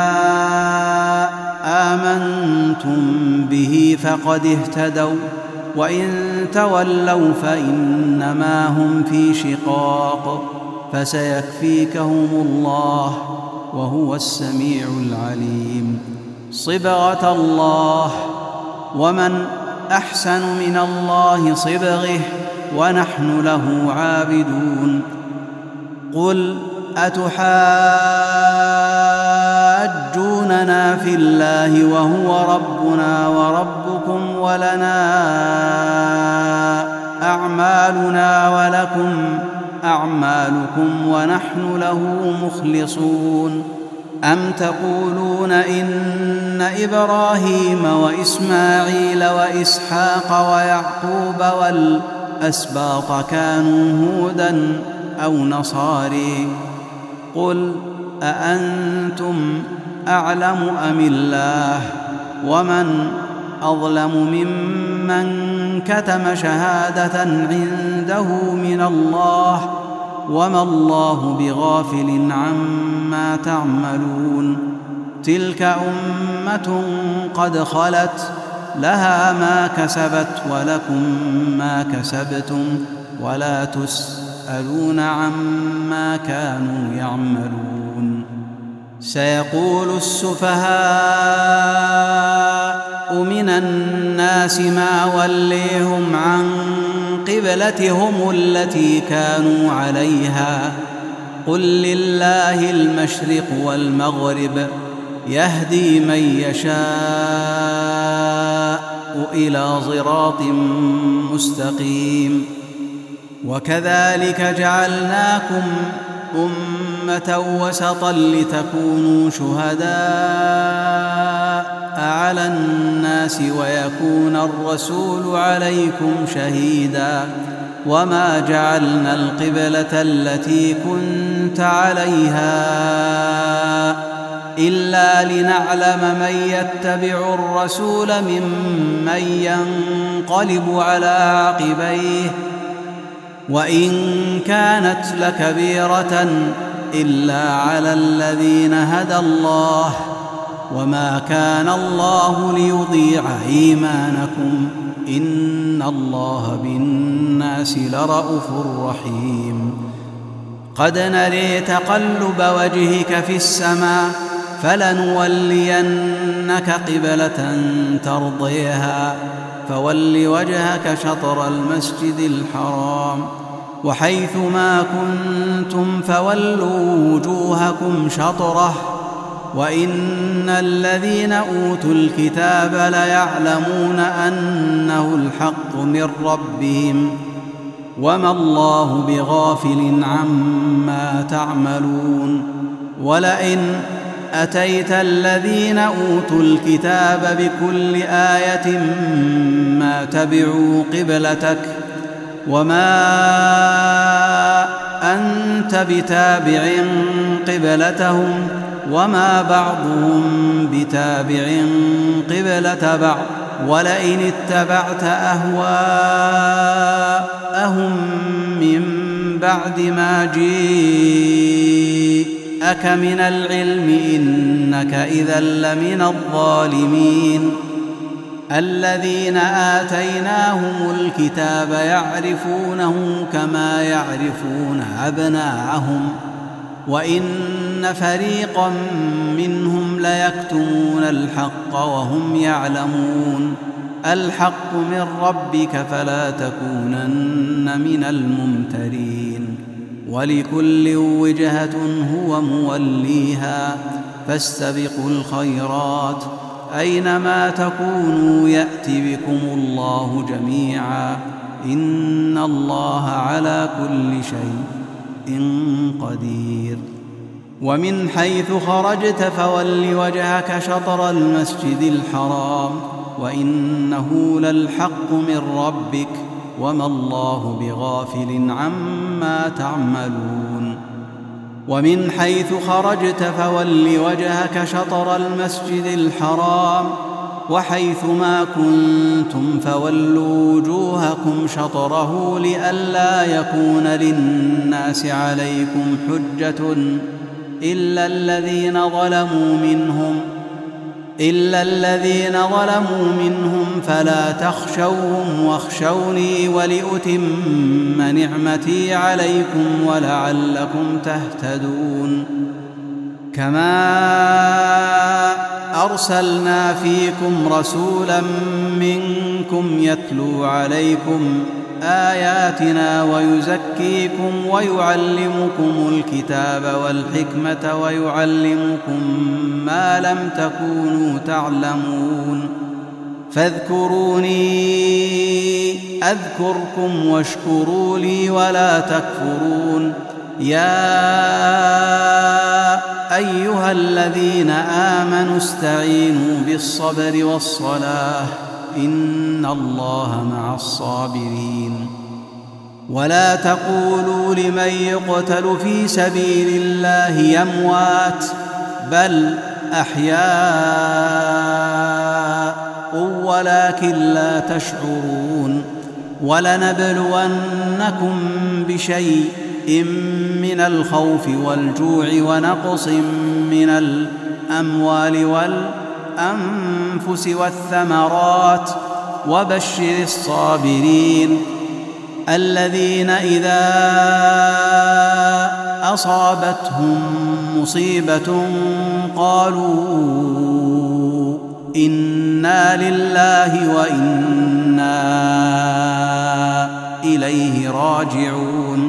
آمنتم به فقد اهتدوا وإن تولوا فإنما هم في شقاق فسيكفيكهم الله وهو السميع العليم صبغة الله ومن أحسن من الله صبغه ونحن له عابدون قل أتحاجوننا في الله وهو ربنا وربكم ولنا أعمالنا ولكم أعمالكم ونحن له مخلصون أم تقولون إن إبراهيم وإسماعيل وإسحاق ويعقوب والأسباط كانوا هودا أو نصارى قل أأنتم أعلم أم الله ومن أظلم ممن كتم شهادة عنده من الله وما الله بغافل عما تعملون تلك أمة قد خلت لها ما كسبت ولكم ما كسبتم ولا تسألون عما كانوا يعملون سيقول السفهاء من الناس ما وليهم عن قبلتهم التي كانوا عليها قل لله المشرق والمغرب يهدي من يشاء إلى صراط مستقيم وكذلك جعلناكم أمة وسطا لتكونوا شهداء على الناس ويكون الرسول عليكم شهيدا وما جعلنا القبلة التي كنت عليها إلا لنعلم من يتبع الرسول ممن ينقلب على عقبيه وإن كانت لكبيرة إلا على الذين هدى الله وما كان الله ليضيع إيمانكم إن الله بالناس لرءوف رحيم قد نري تقلب وجهك في السماء فلنولينك قبلة ترضيها فول وجهك شطر المسجد الحرام وحيث ما كنتم فولوا وجوهكم شطره وإن الذين أوتوا الكتاب ليعلمون أنه الحق من ربهم وما الله بغافل عما تعملون. ولئن أتيت الذين أوتوا الكتاب بكل آية ما تبعوا قبلتك وما أنت بتابع قبلتهم وما بعضهم بتابع قبلة بعض. ولئن اتبعت أهواءهم من بعد ما جاءك من العلم إنك إذا لمن الظالمين. الذين آتيناهم الكتاب يعرفونه كما يعرفون أبناءهم وإن فريقا منهم ليكتمون الحق وهم يعلمون. الحق من ربك فلا تكونن من الممترين. ولكل وجهة هو موليها فاستبقوا الخيرات أينما تكونوا يأت بكم الله جميعا إن الله على كل شيء قدير. ومن حيث خرجت فول وجهك شطر المسجد الحرام وإنه للحق من ربك وما الله بغافل عما تعملون. ومن حيث خرجت فول وجهك شطر المسجد الحرام وحيث ما كنتم فولوا وجوهكم شطره لئلا يكون للناس عليكم حجة إلا الذين ظلموا منهم فلا تخشوهم واخشوني ولأتم نعمتي عليكم ولعلكم تهتدون. كما أرسلنا فيكم رسولا منكم يتلو عليكم آياتنا ويزكيكم ويعلمكم الكتاب والحكمة ويعلمكم ما لم تكونوا تعلمون. فاذكروني أذكركم واشكروا لي ولا تكفرون. يا أيها الذين آمنوا استعينوا بالصبر والصلاة إن الله مع الصابرين. ولا تقولوا لمن يقتل في سبيل الله أموات بل أحياء ولكن لا تشعرون. ولنبلونكم بشيء من الخوف والجوع ونقص من الأموال والأنفس والثمرات وبشر الصابرين الذين إذا أصابتهم مصيبة قالوا إنا لله وإنا إليه راجعون.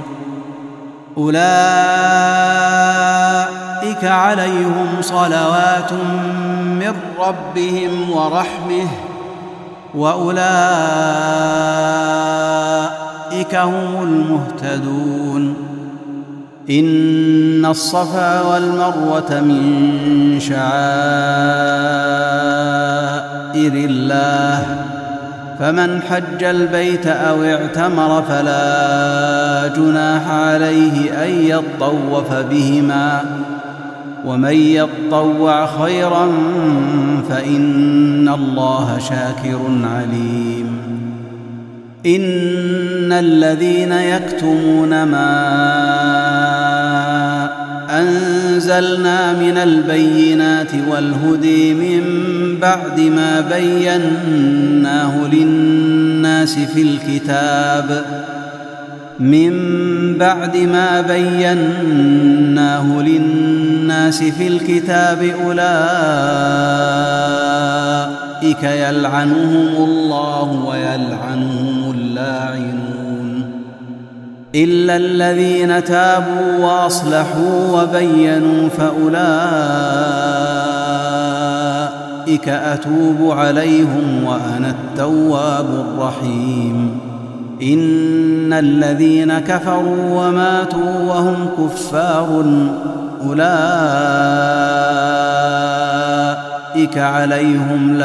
أولئك عليهم صلوات من ربهم ورحمة وأولئك هم المهتدون. إن الصفا والمروة من شعائر الله فمن حج البيت أو اعتمر فلا جناح عليه أن يطوف بهما ومن يطوع خيرا فإن الله شاكر عليم. إن الذين يكتمون ما أنزلنا من البينات والهدي من بعد ما بيناه للناس في الكتاب أولئك يلعنهم الله ويلعنهم اللاعنون إلا الذين تابوا وأصلحوا وبينوا فأولئك أتوب عليهم وأنا التواب الرحيم. إن الذين كفروا وماتوا وهم كفار أولئك عليهم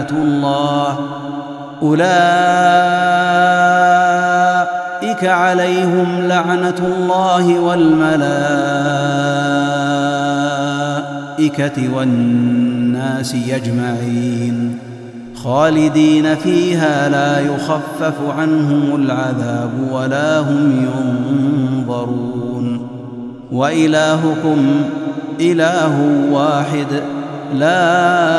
لعنة الله والملائكة والناس أجمعين خالدين فيها لا يخفف عنهم العذاب ولا هم ينظرون. وإلهكم إله واحد لا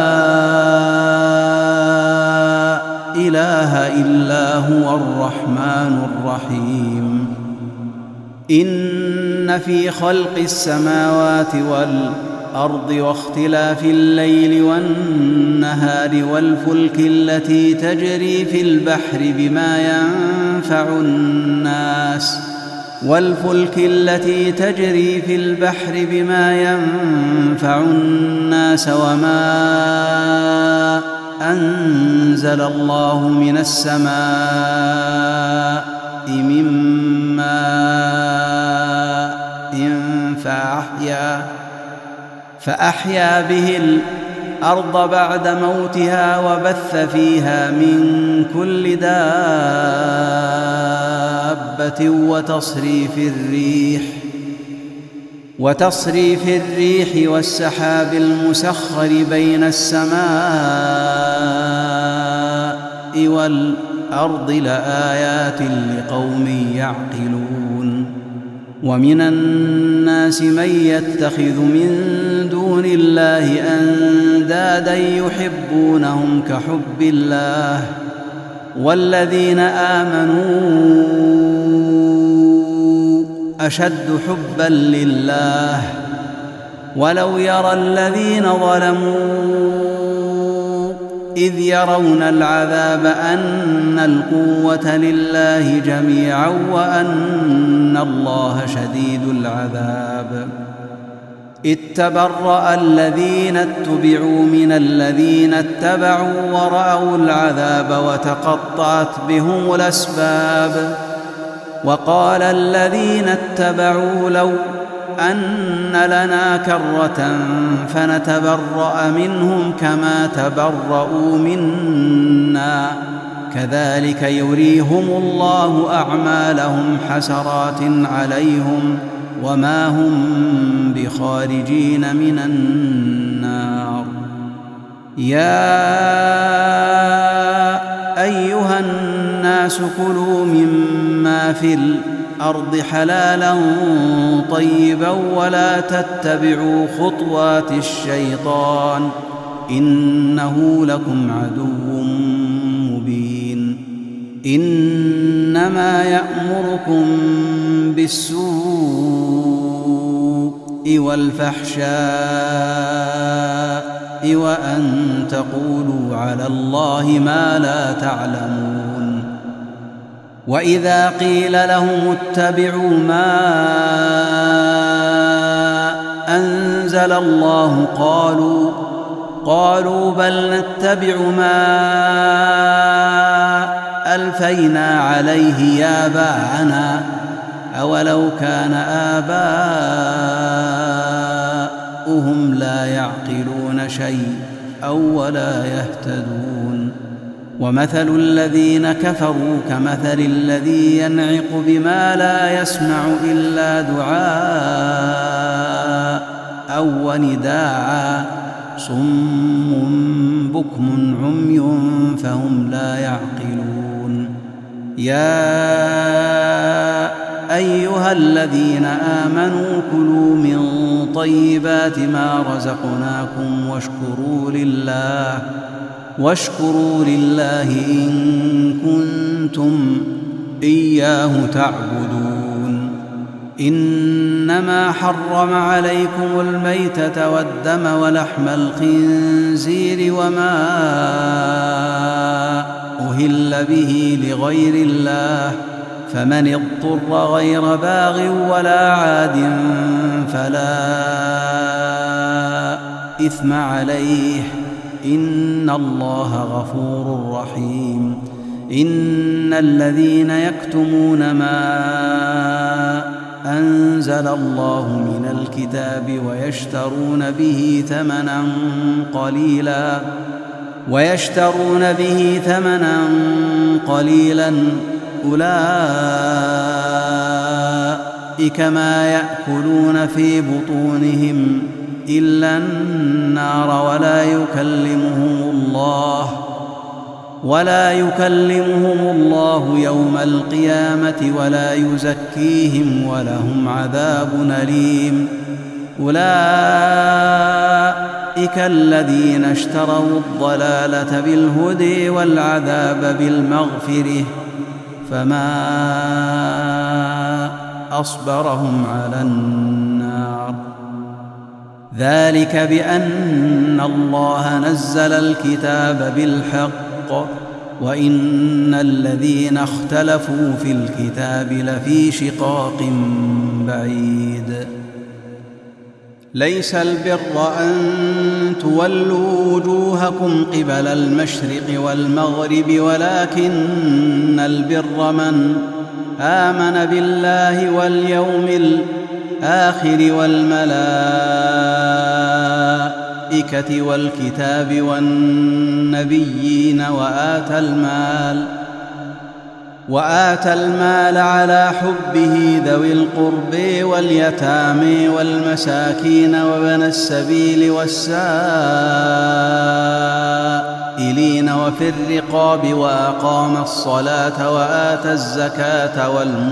إله إلا هو الرحمن الرحيم. إن في خلق السماوات والأرض واختلاف الليل والنهار والفلك التي تجري في البحر بما ينفع الناس وما أنزل الله من السماء من ماء فأحيا به الأرض بعد موتها وبث فيها من كل دابة وتصريف الريح والسحاب المسخر بين السماء والأرض لآيات لقوم يعقلون. ومن الناس من يتخذ من دون الله أندادا يحبونهم كحب الله والذين آمنوا أشد حبا لله ولو يرى الذين ظلموا إذ يرون العذاب أن القوة لله جميعا وأن الله شديد العذاب. إذ تبرأ الذين اتبعوا من الذين اتبعوا ورأوا العذاب وتقطعت بهم الأسباب. وقال الذين اتبعوا لو أن لنا كرة فنتبرأ منهم كما تبرؤوا منا كذلك يريهم الله أعمالهم حسرات عليهم وما هم بخارجين من النار. يا أيها الناس كلوا مما في الأرض حلالا طيبا ولا تتبعوا خطوات الشيطان إنه لكم عدو مبين. إنما يأمركم بالسوء والفحشاء وأن تقولوا على الله ما لا تعلمون. وإذا قيل لهم اتبعوا ما أنزل الله قالوا بل نتبع ما ألفينا عليه آباءنا أولو كان آباؤهم لا يعقلون شيئا ولا يهتدون. ومثل الذين كفروا كمثل الذي ينعق بما لا يسمع إلا دعاء ونداعا صم بكم عمي فهم لا يعقلون. يا أيها الذين آمنوا كلوا من طيبات ما رزقناكم واشكروا لله إن كنتم إياه تعبدون. إنما حرم عليكم الميتة والدم ولحم الخنزير وما أهل به لغير الله فمن اضطر غير باغ ولا عاد فلا إثم عليه إن الله غفور رحيم. إن الذين يكتمون ما أنزل الله من الكتاب ويشترون به ثمنا قليلا أولئك ما يأكلون في بطونهم إلا النار ولا يكلمهم الله يوم القيامة ولا يزكيهم ولهم عذاب أليم. أولئك الذين اشتروا الضلالة بالهدى والعذاب بالمغفرة فما أصبرهم على النار. ذلك بأن الله نزل الكتاب بالحق وإن الذين اختلفوا في الكتاب لفي شقاق بعيد. ليس البر أن تولوا وجوهكم قبل المشرق والمغرب ولكن البر من آمن بالله واليوم الآخر والملائكة والكتاب والنبيين وآتى المال على حبه ذوي القرب واليتامى والمساكين وابن السبيل والسائلين وفي الرقاب وأقام الصلاة وآتى الزكاة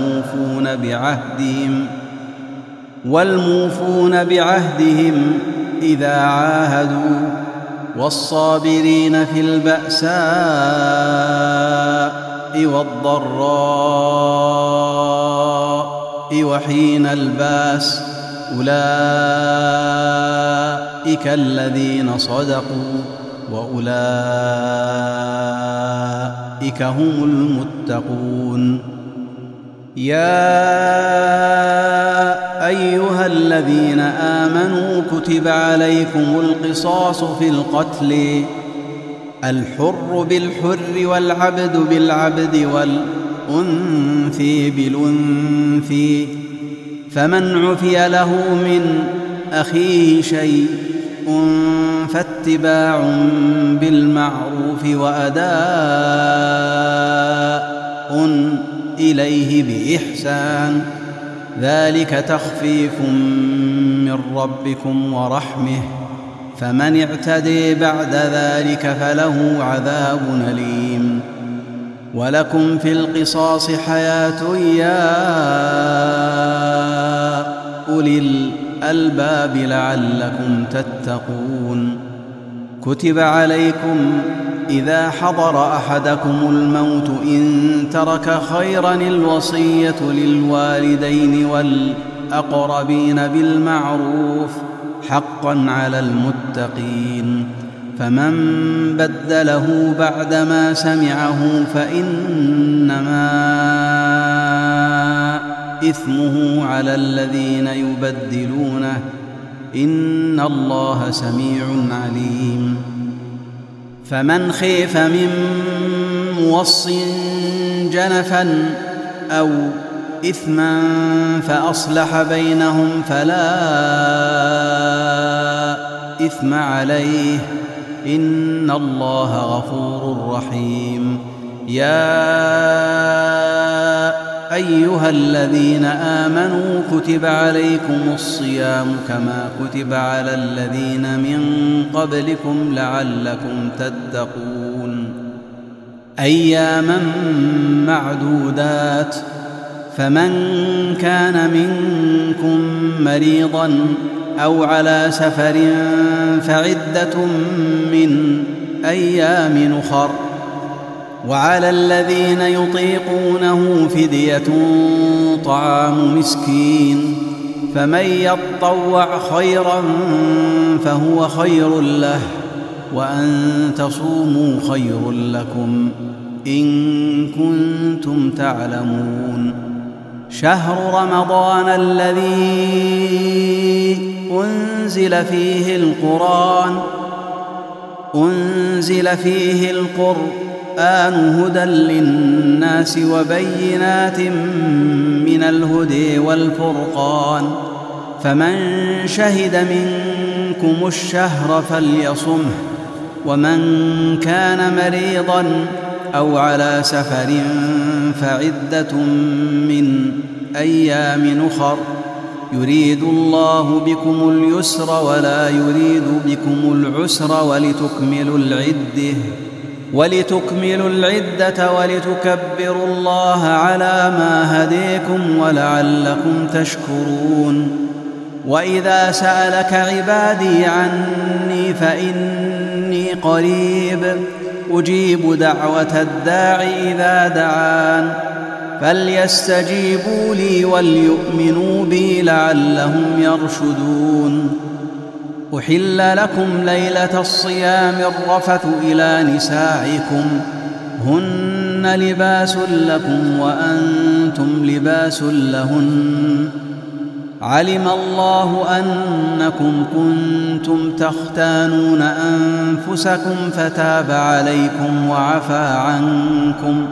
والموفون بعهدهم إذا عاهدوا والصابرين في البأساء والضراء وحين الباس أولئك الذين صدقوا وأولئك هم المتقون. يا أيها الذين آمنوا كتب عليكم القصاص في القتل الحر بالحر والعبد بالعبد والأنثى بالأنثى فمن عفي له من أخيه شيء فاتباع بالمعروف وأداء إليه بإحسان ذلك تخفيف من ربكم ورحمة فمن اعتدي بعد ذلك فله عذاب أليم. ولكم في القصاص حياة يا أولي الألباب لعلكم تتقون. كتب عليكم إذا حضر أحدكم الموت إن ترك خيرا الوصية للوالدين والأقربين بالمعروف حقا على المتقين. فمن بدله بعدما سمعه فإنما إثمه على الذين يبدلونه إن الله سميع عليم. فمن خيف من موص جنفا أو إثما فأصلح بينهم فلا إثم عليه إن الله غفور رحيم. يا أيها الذين آمنوا كتب عليكم الصيام كما كتب على الذين من قبلكم لعلكم تتقون. أياما معدودات فمن كان منكم مريضا أو على سفر فعدة من أيام أخر وعلى الذين يطيقونه فدية طعام مسكين فمن يطوع خيرا فهو خير له وأن تصوموا خير لكم إن كنتم تعلمون. شهر رمضان الذي أنزل فيه القرآن أنزل فيه القرآن هدى للناس وبينات من الهدى والفرقان، فمن شهد منكم الشهر فليصمه، ومن كان مريضا أو على سفر فعدة من أيام أخر، يريد الله بكم اليسر ولا يريد بكم العسر ولتكملوا العدة ولتكبروا الله على ما هديكم ولعلكم تشكرون. وإذا سألك عبادي عني فإني قريب أجيب دعوة الداع إذا دعان، فليستجيبوا لي وليؤمنوا بي لعلهم يرشدون. أحل لكم ليلة الصيام الرفث إلى نسائكم هن لباس لكم وأنتم لباس لهن، علم الله أنكم كنتم تختانون أنفسكم فتاب عليكم وعفى عنكم،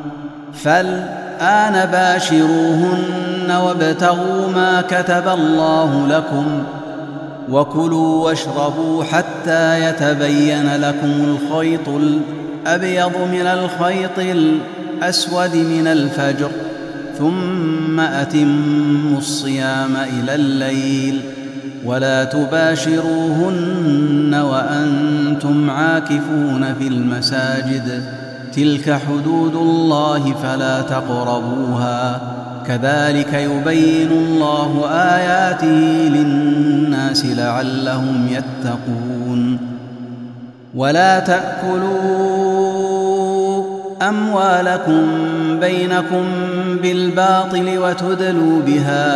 فالآن باشروهن وابتغوا ما كتب الله لكم، وكلوا واشربوا حتى يتبين لكم الخيط الأبيض من الخيط الأسود من الفجر، ثم أتموا الصيام إلى الليل، ولا تباشروهن وأنتم عاكفون في المساجد، تلك حدود الله فلا تقربوها، كذلك يبين الله آياته للناس لعلهم يتقون. ولا تأكلوا أموالكم بينكم بالباطل وتدلوا بها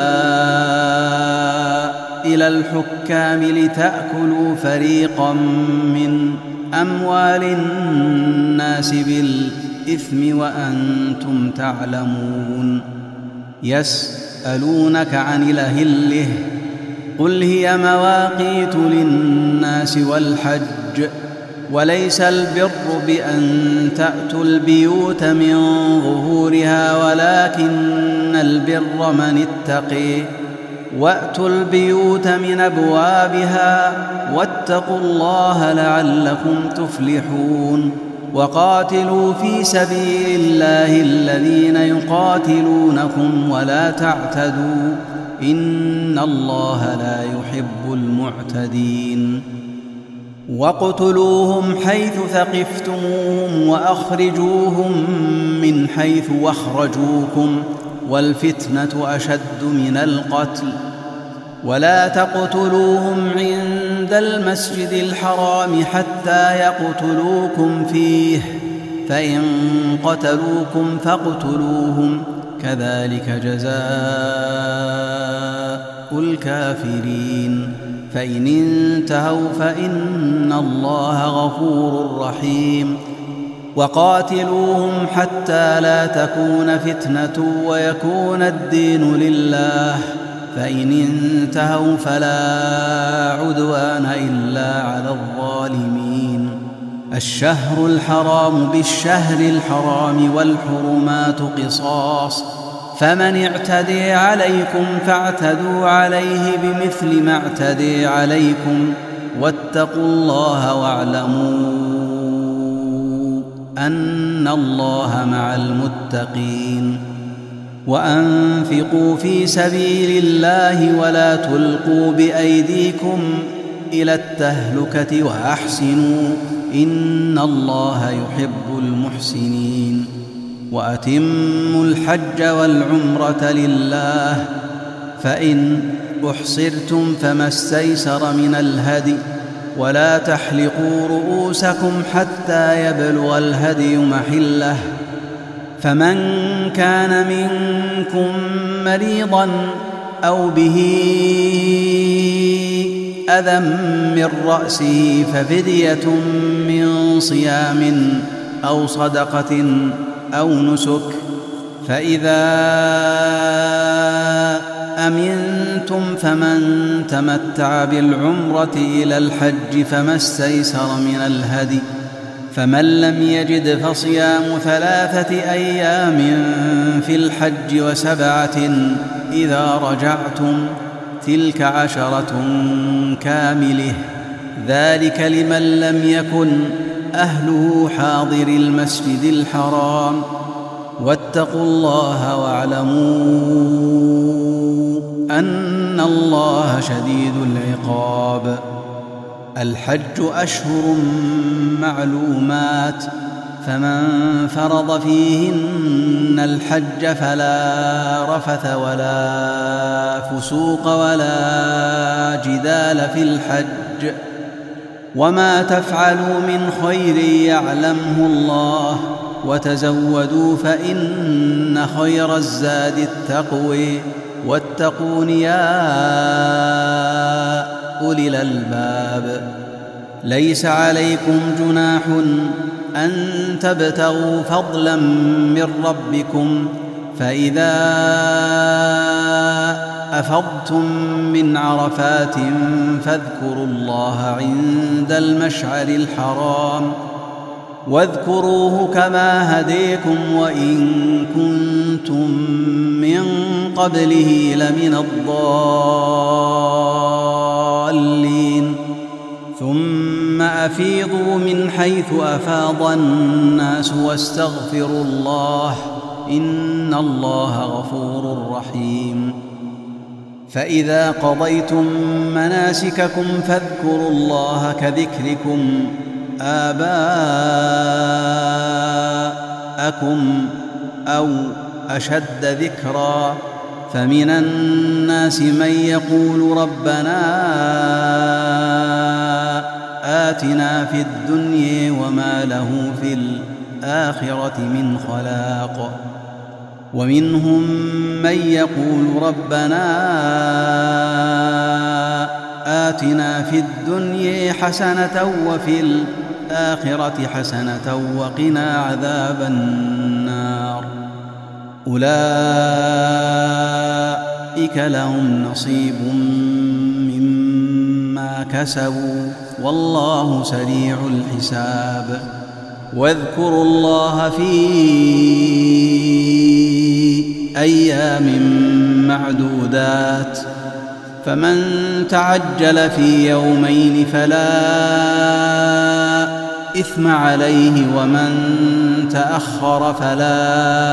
إلى الحكام لتأكلوا فريقا من أموال الناس بالإثم وأنتم تعلمون. يسألونك عن الأهلة قل هي مواقيت للناس والحج، وليس البر بأن تأتوا البيوت من ظهورها ولكن البر من اتقي، وأتوا البيوت من أبوابها واتقوا الله لعلكم تفلحون. وقاتلوا في سبيل الله الذين يقاتلونكم ولا تعتدوا إن الله لا يحب المعتدين. واقتلوهم حيث ثقفتموهم وأخرجوهم من حيث أخرجوكم، والفتنة أشد من القتل. ولا تقتلوهم عند المسجد الحرام حتى يقتلوكم فيه، فإن قتلوكم فاقتلوهم، كذلك جزاء الكافرين. فإن انتهوا فإن الله غفور رحيم. وقاتلوهم حتى لا تكون فتنة ويكون الدين لله، فإن انتهوا فلا عدوان إلا على الظالمين. الشهر الحرام بالشهر الحرام والحرمات قصاص، فمن اعتدي عليكم فاعتدوا عليه بمثل ما اعتدي عليكم، واتقوا الله واعلموا أن الله مع المتقين. وأنفقوا في سبيل الله ولا تلقوا بأيديكم إلى التهلكة وأحسنوا إن الله يحب المحسنين. وأتموا الحج والعمرة لله، فإن أحصرتم فما استيسر من الهدي، ولا تحلقوا رؤوسكم حتى يبلغ الهدي محله، فمن كان منكم مريضا أو به أذى من رأسه ففدية من صيام أو صدقة أو نسك، فإذا أمنتم أمنتم فمن تمتع بالعمرة إلى الحج فما استيسر من الهدي، فمن لم يجد فصيام 3 أيام في الحج و7 إذا رجعتم، تلك 10 كاملة، ذلك لمن لم يكن أهله حاضر المسجد الحرام. واتقوا الله واعلموا أن الله شديد العقاب. الحج أشهر معلومات، فمن فرض فيهن الحج فلا رفث ولا فسوق ولا جدال في الحج، وما تفعلوا من خير يعلمه الله، وتزودوا فإن خير الزاد التقوى، واتقون يا أولي الألباب. ليس عليكم جناح أن تبتغوا فضلا من ربكم، فإذا أفضتم من عرفات فاذكروا الله عند المشعر الحرام، واذكروه كما هديكم وإن كنتم من قبله لمن الضالين. ثم أفيضوا من حيث أفاض الناس واستغفروا الله، إن الله غفور رحيم. فإذا قضيتم مناسككم فاذكروا الله كذكركم آباءكم أو أشد ذكرا، فمن الناس من يقول ربنا آتنا في الدنيا وما له في الآخرة من خلاق، ومنهم من يقول ربنا آتنا في الدنيا حسنة وفي الآخرة حسنة وقنا عذاب النار. أولئك لهم نصيب مما كسبوا والله سريع الحساب. واذكروا الله في أيام معدودات، فمن تعجل في يومين فلا إثم عليه، ومن تأخر فلا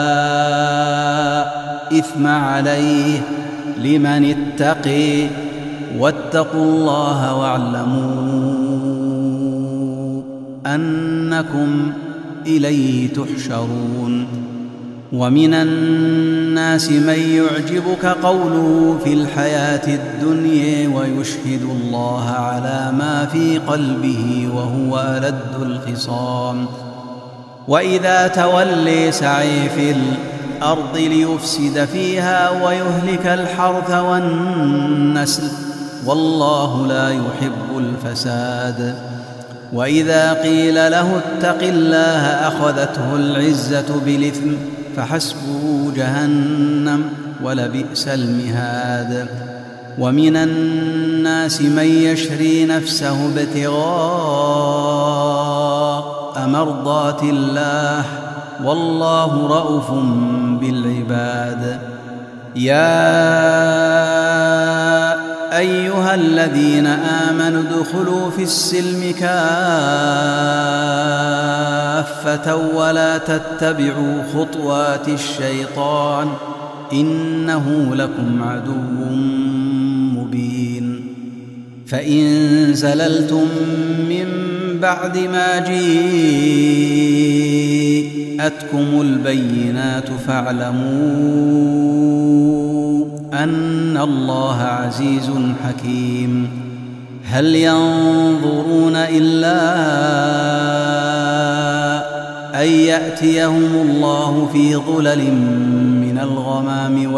إثم عليه لمن اتقي. واتقوا الله واعلموا أنكم إليه تحشرون. ومن الناس من يعجبك قوله في الحياة الدنيا ويشهد الله على ما في قلبه وهو ألد الخصام، وإذا تولي سعي في الأرض ليفسد فيها ويهلك الحرث والنسل، والله لا يحب الفساد. وإذا قيل له اتق الله أخذته العزة بالإثم فحسبه جهنم ولبئس المهاد. ومن الناس من يشري نفسه ابتغاء مرضات الله والله رءوف بالعباد. يا أيها الذين آمنوا ادخلوا في السلم كافة ولا تتبعوا خطوات الشيطان إنه لكم عدو مبين. فإن زللتم من بعد ما جاءتكم البينات فاعلموا أن الله عزيز حكيم. هل ينظرون إلا أن يأتيهم الله في ظلل من الغمام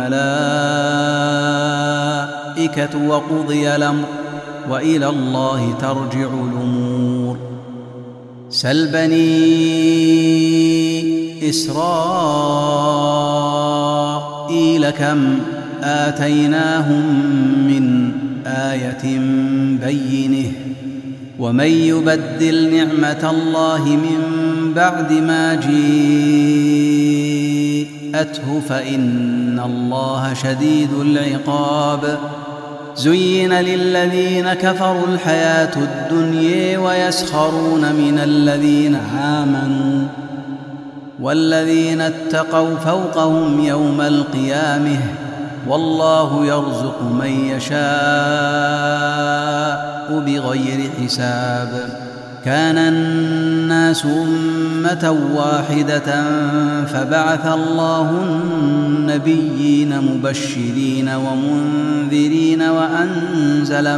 والملائكة وقضي الأمر وإلى الله ترجع الأمور. سل بني إسرائيل كم آتيناهم من آية بينة ومن يبدل نعمة الله من بعد ما جاءته فإن الله شديد العقاب زين للذين كفروا الحياة الدنيا ويسخرون من الذين آمنوا والذين اتقوا فوقهم يوم القيامة والله يرزق من يشاء بغير حساب كان الناس أمة واحدة فبعث الله النبيين مبشرين ومنذرين وأنزل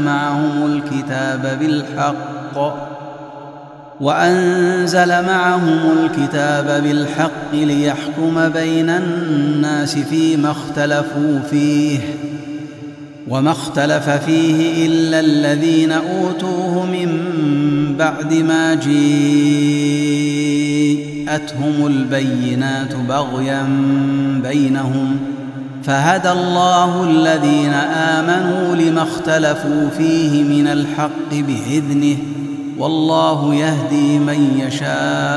معهم الكتاب بالحق ليحكم بين الناس فيما اختلفوا فيه وما اختلف فيه إلا الذين أوتوه من بعد ما جاءتهم البينات بغيا بينهم فهدى الله الذين آمنوا لما اختلفوا فيه من الحق بإذنه والله يهدي من يشاء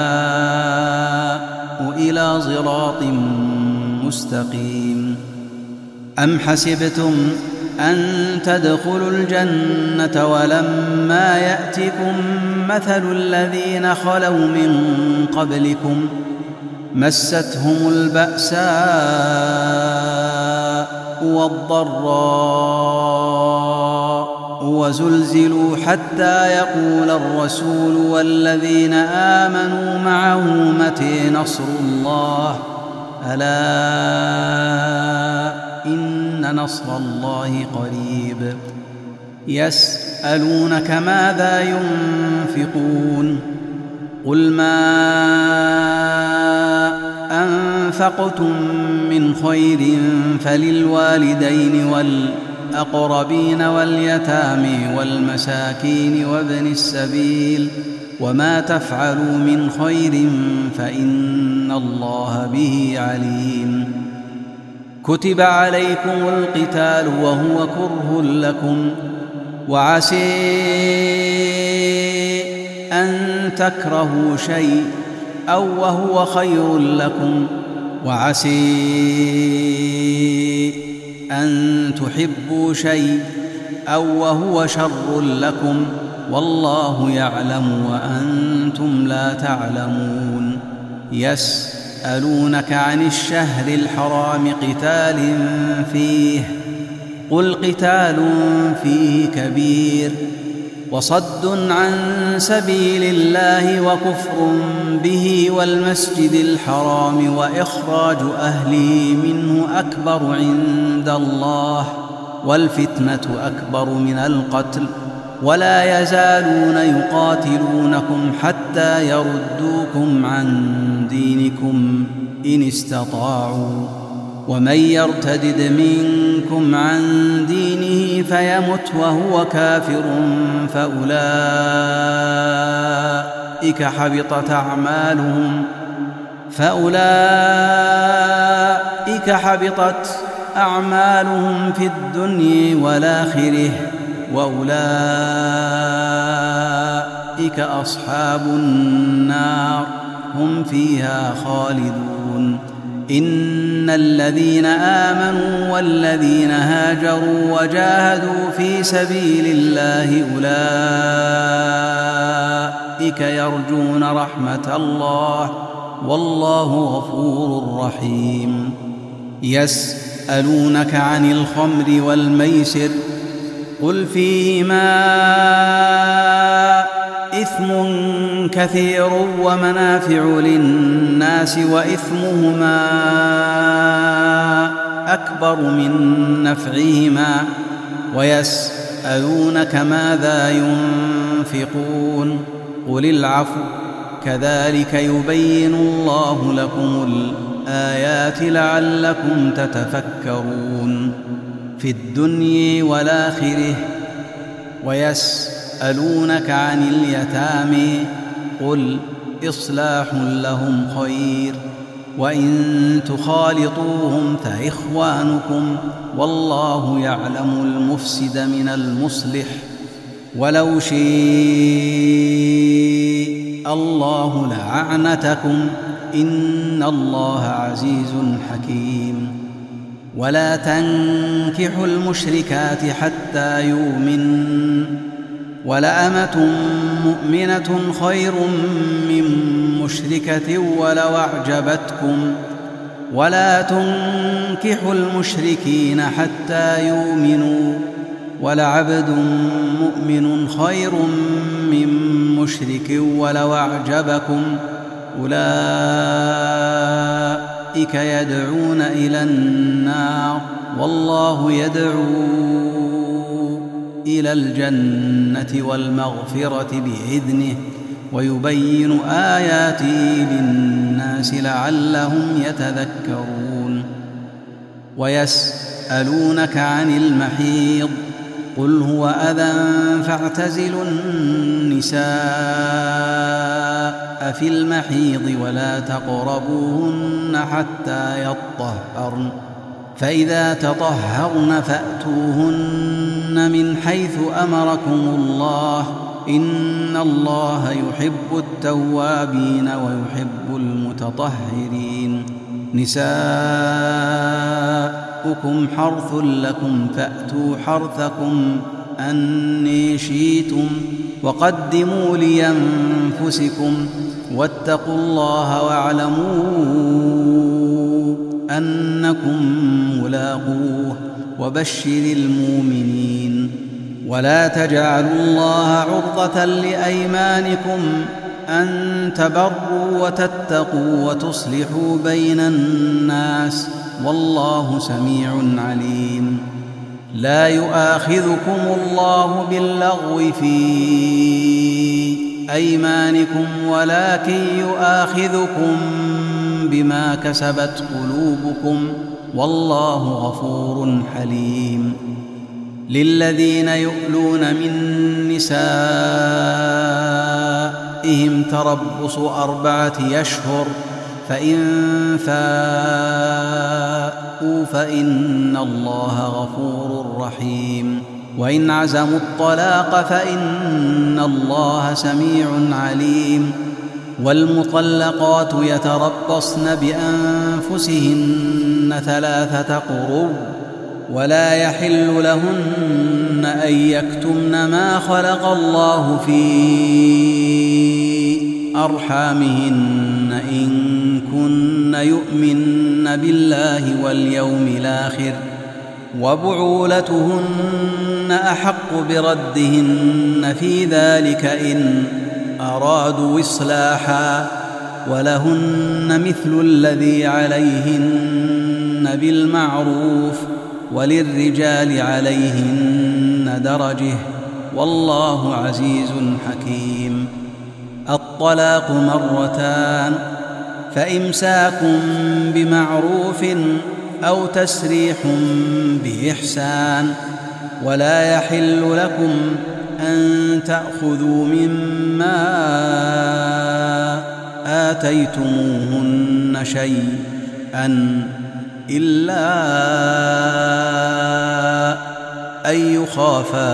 إلى صراط مستقيم أم حسبتم أن تدخلوا الجنة ولما يأتكم مثل الذين خلوا من قبلكم مستهم البأساء والضراء وزلزلوا حتى يقول الرسول والذين آمنوا معه متى نصر الله ألا إن نصر الله قريب يسألونك ماذا ينفقون قل ما أنفقتم من خير فللوالدين والأقربين واليتامى والمساكين وابن السبيل وما تفعلوا من خير فإن الله به عليم كتب عليكم القتال وهو كره لكم وعسى أن تكرهوا شيء أو وهو خير لكم وعسى أن تحبوا شيء أو وهو شر لكم والله يعلم وأنتم لا تعلمون يسألونك عن الشهر الحرام قتال فيه قل قتال فيه كبير وصد عن سبيل الله وكفر به والمسجد الحرام وإخراج أهله منه أكبر عند الله والفتنة أكبر من القتل ولا يزالون يقاتلونكم حتى يردوكم عن دينكم إن استطاعوا ومن يرتدد منكم عن دينه فيمت وهو كافر فأولئك حبطت أعمالهم في الدنيا والآخرة وأولئك أصحاب النار هم فيها خالدون إن الذين آمنوا والذين هاجروا وجاهدوا في سبيل الله أولئك يرجون رحمة الله والله غفور رحيم يسألونك عن الخمر والميسر قل فيهما إثم كثير ومنافع للناس وإثمهما أكبر من نفعهما ويسألونك ماذا ينفقون قل العفو كذلك يبين الله لكم الآيات لعلكم تتفكرون في الدنيا والآخرة ويسألونك عن اليتامى قل إصلاح لهم خير وإن تخالطوهم فإخوانكم والله يعلم المفسد من المصلح ولو شاء الله لأعنتكم إن الله عزيز حكيم ولا تنكحوا المشركات حتى يؤمنن ولأمة مؤمنة خير من مشركة ولو أعجبتكم ولا تنكحوا المشركين حتى يؤمنوا ولعبد مؤمن خير من مشرك ولو أعجبكم أولئك يدعون إلى النار والله يدعو إلى الجنة والمغفرة بإذنه ويبين آياته للناس لعلهم يتذكرون ويسألونك عن المحيض قل هو أذى فاعتزلوا النساء في المحيض ولا تقربوهن حتى يطهرن فإذا تطهرن فأتوهن من حيث أمركم الله إن الله يحب التوابين ويحب المتطهرين نساؤكم حرث لكم فأتوا حرثكم أني شئتم وقدموا لأنفسكم واتقوا الله واعلموا أنكم ملاقوه وبشر المؤمنين ولا تجعلوا الله عرضة لأيمانكم أن تبروا وتتقوا وتصلحوا بين الناس والله سميع عليم لا يؤاخذكم الله باللغو في أيمانكم ولكن يؤاخذكم بما كسبت قلوبكم والله غفور حليم للذين يؤلون من نسائهم تربص 4 أشهر فإن فاءوا فإن الله غفور رحيم وإن عزموا الطلاق فإن الله سميع عليم والمطلقات يتربصن بأنفسهن 3 قروء ولا يحل لهن أن يكتمن ما خلق الله في أرحامهن إن كن يؤمن بالله واليوم الآخر وبعولتهن أحق بردهن في ذلك إن أرادوا إصلاحا ولهن مثل الذي عليهن بالمعروف وللرجال عليهن درجة والله عزيز حكيم الطلاق 2 فإمساك بمعروف أو تسريح بإحسان ولا يحل لكم أن تأخذوا مما آتيتموهن شيئا إلا أن يخافا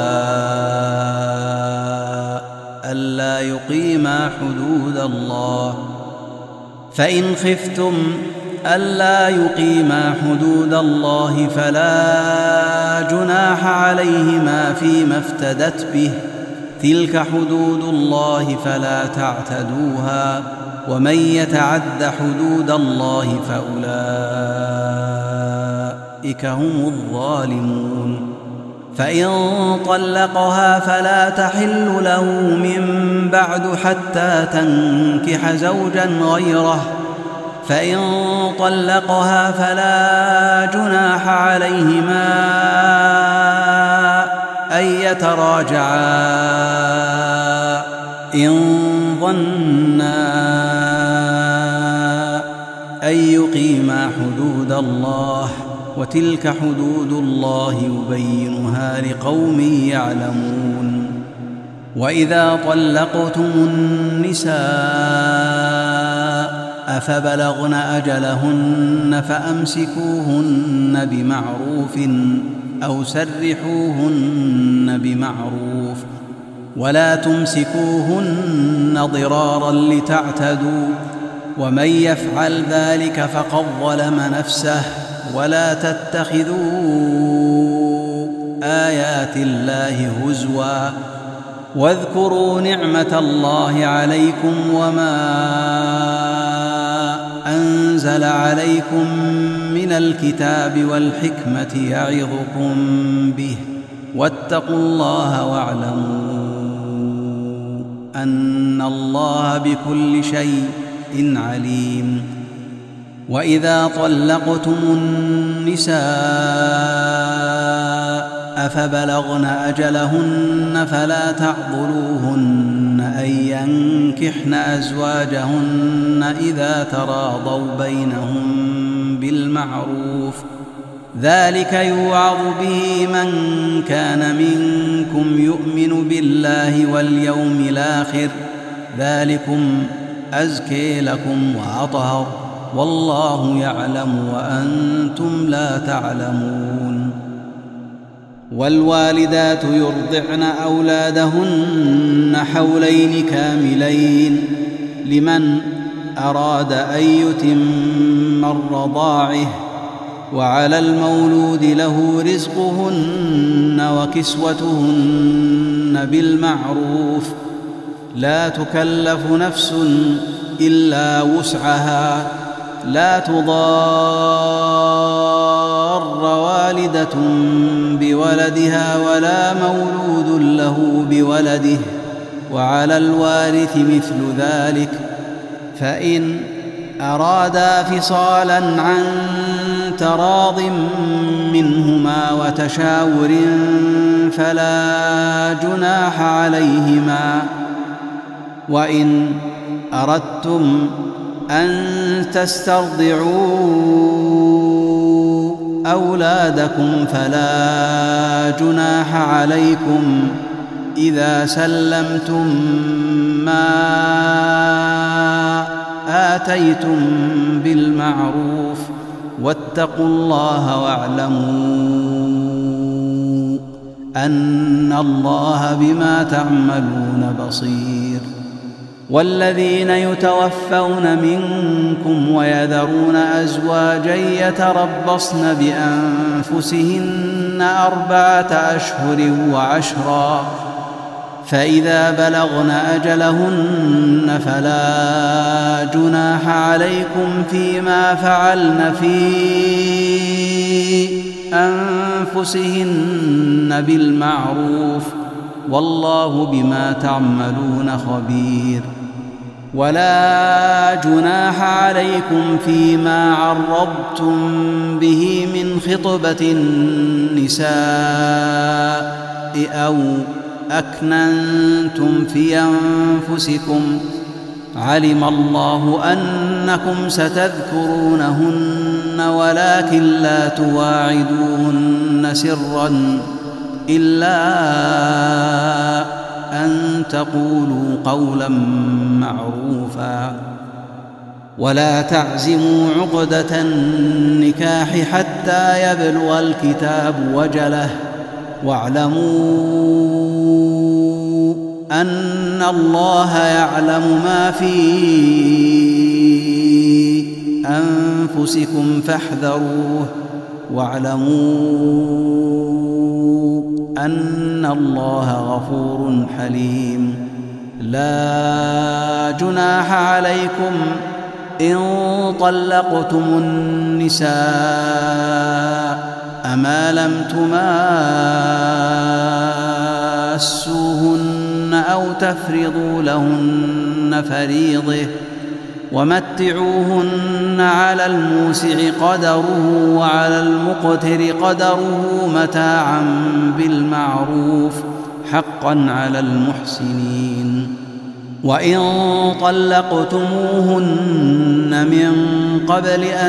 ألا يقيما حدود الله فإن خفتم ألا يقيما حدود الله فلا جناح عليهما فيما افتدت به تلك حدود الله فلا تعتدوها ومن يتعد حدود الله فأولئك هم الظالمون فإن طلقها فلا تحل له من بعد حتى تنكح زوجا غيره فإن طلقها فلا جناح عليهما أن يتراجعا إن ظنا أن يقيما حدود الله وتلك حدود الله يبينها لقوم يعلمون وإذا طلقتم النساء أفبلغن أجلهن فأمسكوهن بمعروف أو سرحوهن بمعروف ولا تمسكوهن ضرارا لتعتدوا ومن يفعل ذلك فقد ظلم نفسه ولا تتخذوا آيات الله هزوا واذكروا نعمة الله عليكم وما أنزل عليكم من الكتاب والحكمة يعظكم به واتقوا الله واعلموا أن الله بكل شيء عليم. وإذا طلقتم النساء فبلغن أجلهن فلا تعضلوهن أن ينكحن أزواجهن إذا تراضوا بينهم بالمعروف ذلك يوعظ به من كان منكم يؤمن بالله واليوم الآخر ذلكم أزكي لكم وأطهر والله يعلم وأنتم لا تعلمون. والوالدات يرضعن أولادهن حولين كاملين لمن أراد أن يتم الرضاعه وعلى المولود له رزقهن وكسوتهن بالمعروف لا تكلف نفس إلا وسعها لا تضار والدة بولدها ولا مولود له بولده وعلى الوارث مثل ذلك فإن أرادا فصالا عن تراض منهما وتشاور فلا جناح عليهما. وإن أردتم أن تسترضعوا أولادكم فلا جناح عليكم إذا سلمتم ما آتيتم بالمعروف واتقوا الله واعلموا أن الله بما تعملون بصير. والذين يتوفون منكم ويذرون أزواجا يتربصن بأنفسهن 4 أشهر وعشرا فإذا بلغن أجلهن فلا جناح عليكم فيما فعلن في أنفسهن بالمعروف والله بما تعملون خبير. ولا جناح عليكم فيما عرضتم به من خطبة النساء أو أكننتم في أنفسكم علم الله أنكم ستذكرونهن ولكن لا تواعدوهن سرا إلا أن تقولوا قولا معروفا ولا تعزموا عقدة النكاح حتى يبلغ الكتاب وجله واعلموا أن الله يعلم ما في أنفسكم فاحذروه واعلموا أن الله غفور حليم. لا جناح عليكم إن طلقتم النساء أما لم تماسوهن أو تفرضوا لهن فريضة ومتعوهن على الموسع قدره وعلى المقتر قدره متاعا بالمعروف حقا على المحسنين. وإن طلقتموهن من قبل أن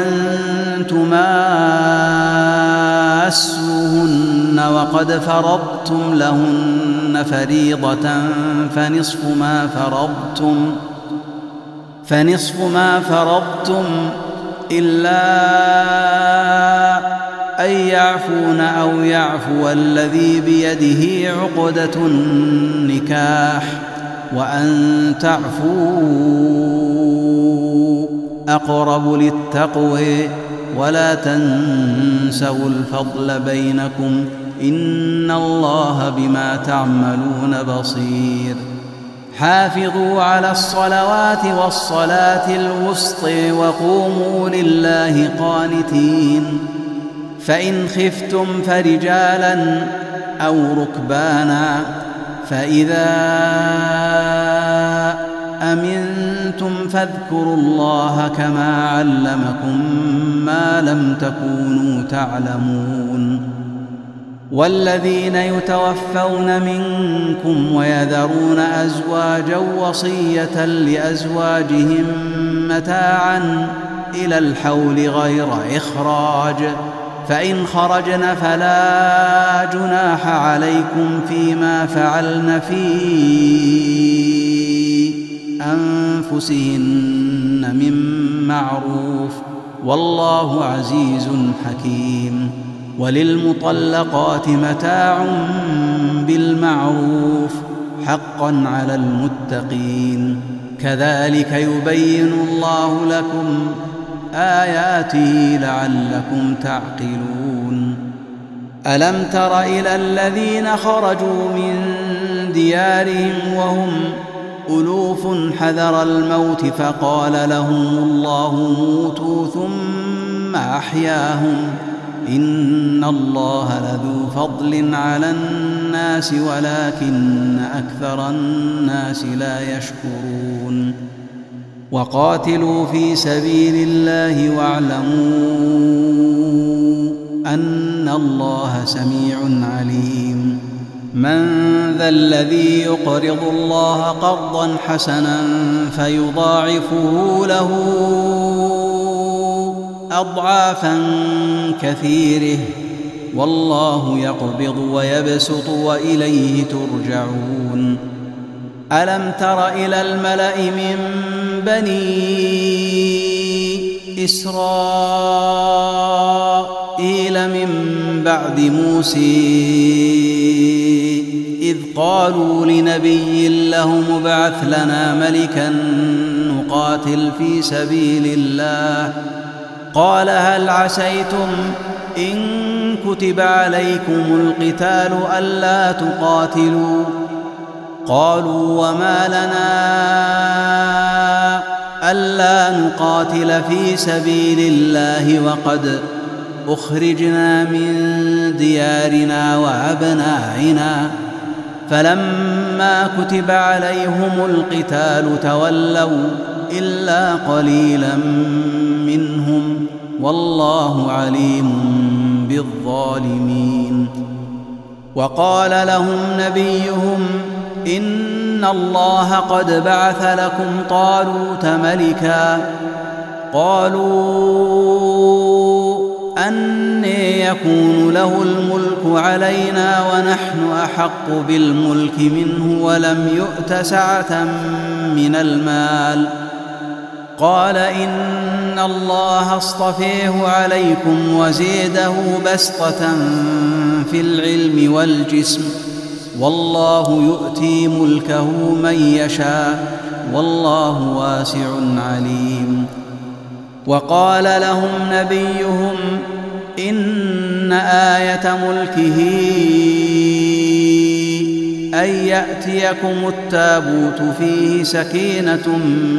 تماسوهن وقد فرضتم لهن فريضة فنصف ما فرضتم إلا أن يعفون أو يعفو الذي بيده عقدة النكاح، وأن تعفوا أقرب للتقوى، ولا تنسوا الفضل بينكم، إن الله بما تعملون بصير. حافظوا على الصلوات والصلاة الوسطى وقوموا لله قانتين. فإن خفتم فرجالا أو ركبانا، فإذا أمنتم فاذكروا الله كما علمكم ما لم تكونوا تعلمون. والذين يتوفون منكم ويذرون أزواجا وصية لأزواجهم متاعا إلى الحول غير إخراج، فإن خرجن فلا جناح عليكم فيما فعلن في أنفسهن من معروف، والله عزيز حكيم. وللمطلقات متاع بالمعروف حقا على المتقين، كذلك يبين الله لكم آياته لعلكم تعقلون. ألم تر إلى الذين خرجوا من ديارهم وهم ألوف حذر الموت فقال لهم الله موتوا ثم أحياهم، إن الله لذو فضل على الناس ولكن أكثر الناس لا يشكرون. وقاتلوا في سبيل الله واعلموا أن الله سميع عليم. من ذا الذي يقرض الله قرضا حسنا فيضاعفه له أضعافا كثيرة، والله يقبض ويبسط وإليه ترجعون. ألم تر إلى الملأ من بني إسرائيل من بعد موسى إذ قالوا لنبي له ابعث لنا ملكا نقاتل في سبيل الله، قال هل عسيتم إن كتب عليكم القتال ألا تقاتلوا؟ قالوا وما لنا ألا نقاتل في سبيل الله وقد أخرجنا من ديارنا وأبنائنا، فلما كتب عليهم القتال تولوا إلا قليلا منهم، والله عليم بالظالمين. وقال لهم نبيهم إن الله قد بعث لكم طالوت ملكا، قالوا أنى يكون له الملك علينا ونحن أحق بالملك منه ولم يؤت سعة من المال، قال إن الله اصطفيه عليكم وزيده بسطة في العلم والجسم، والله يؤتي ملكه من يشاء والله واسع عليم. وقال لهم نبيهم إن آية ملكه أن يأتيكم التابوت فيه سكينة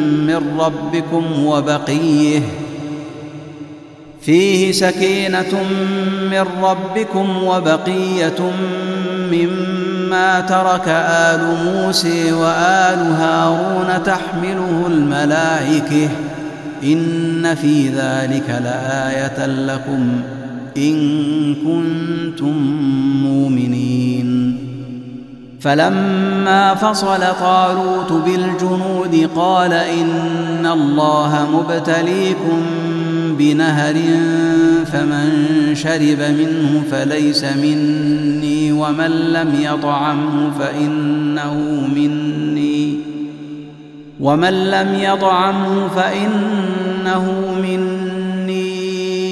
من ربكم وبقية مما ترك آل موسى وآل هارون تحمله الملائكة، إن في ذلك لآية لكم إن كنتم مؤمنين. فلما فصل طالوت بالجنود قال إن الله مبتليكم بنهر فمن شرب منه فليس مني ومن لم يطعمه فإنه مني ومن لم يطعمه فإنه مني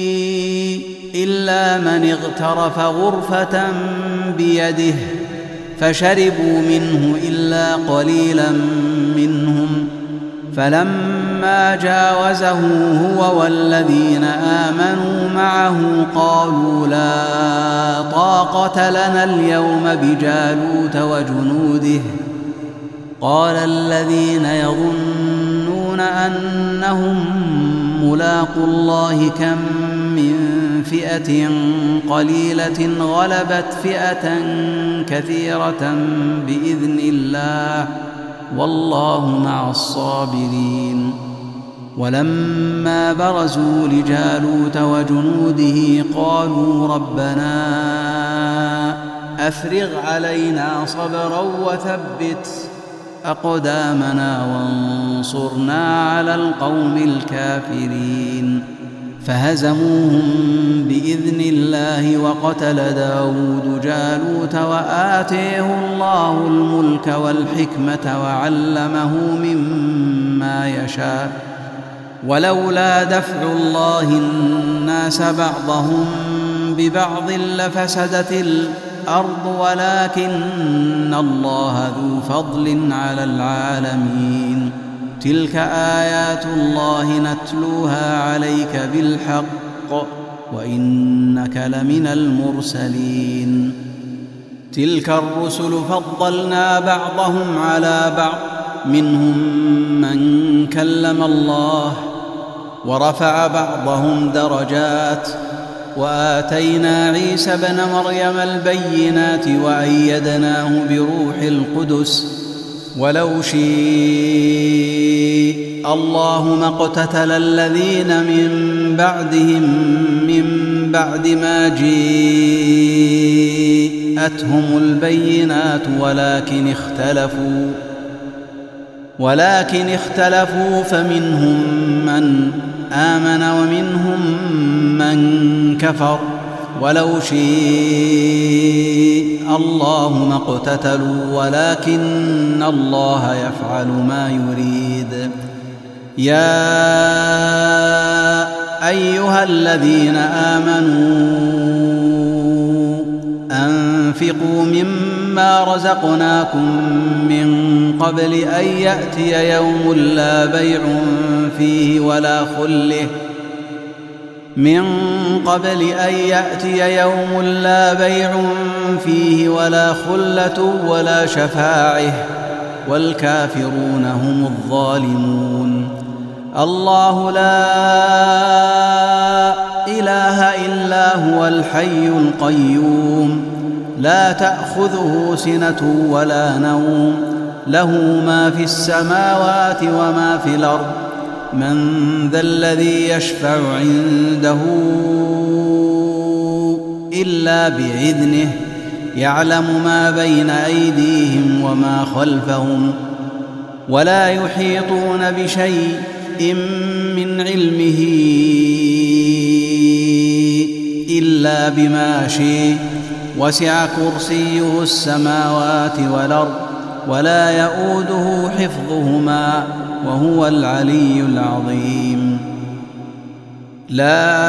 إلا من اغترف غرفة بيده فشربوا منه إلا قليلا منهم. فلما جاوزه هو والذين آمنوا معه قالوا لا طاقة لنا اليوم بجالوت وجنوده. قال الذين يظنون أنهم ملاقو الله كم من فئة قليلة غلبت فئة كثيرة بإذن الله والله مع الصابرين. ولما برزوا لجالوت وجنوده قالوا ربنا أفرغ علينا صبرا وثبت أقدامنا وانصرنا على القوم الكافرين. فهزموهم بإذن الله وقتل داود جالوت وآتيه الله الملك والحكمة وعلمه مما يشاء. ولولا دفع الله الناس بعضهم ببعض لفسدت الأرض ولكن الله ذو فضل على العالمين. تلك آيات الله نتلوها عليك بالحق وإنك لمن المرسلين. تلك الرسل فضلنا بعضهم على بعض منهم من كلم الله ورفع بعضهم درجات وآتينا عيسى ابن مريم البينات وأيدناه بروح القدس. ولو شيء الله ما اقتتل الذين من بعدهم من بعد ما جاءتهم البينات ولكن اختلفوا فمنهم من آمن ومنهم من كفر. ولو شاء الله ما اقتتلوا ولكن الله يفعل ما يريد. يا أيها الذين آمنوا أنفقوا مما رزقناكم من قبل أن يأتي يوم لا بيع فيه ولا خلة ولا شفاعة والكافرون هم الظالمون. الله لا إله إلا هو الحي القيوم لا تأخذه سنة ولا نوم له ما في السماوات وما في الأرض. من ذا الذي يشفع عنده إلا بإذنه يعلم ما بين أيديهم وما خلفهم ولا يحيطون بشيء من علمه إلا بما شاء وسع كرسيه السماوات والأرض ولا يؤوده حفظهما وهو العلي العظيم. لا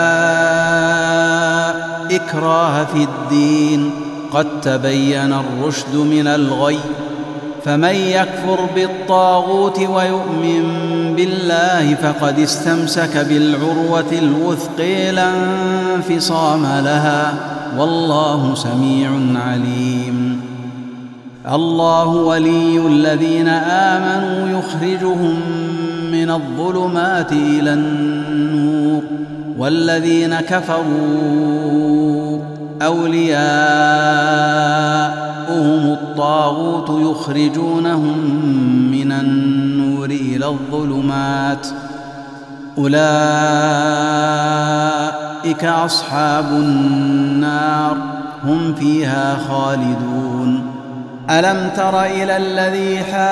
إكراه في الدين قد تبين الرشد من الغي. فمن يكفر بالطاغوت ويؤمن بالله فقد استمسك بالعروة الوثقى لا انفصام لها والله سميع عليم. الله ولي الذين آمنوا يخرجهم من الظلمات إلى النور والذين كفروا أولياؤهم الطاغوت يخرجونهم من النور إلى الظلمات أولئك أصحاب النار هم فيها خالدون. ألم تر إلى الذي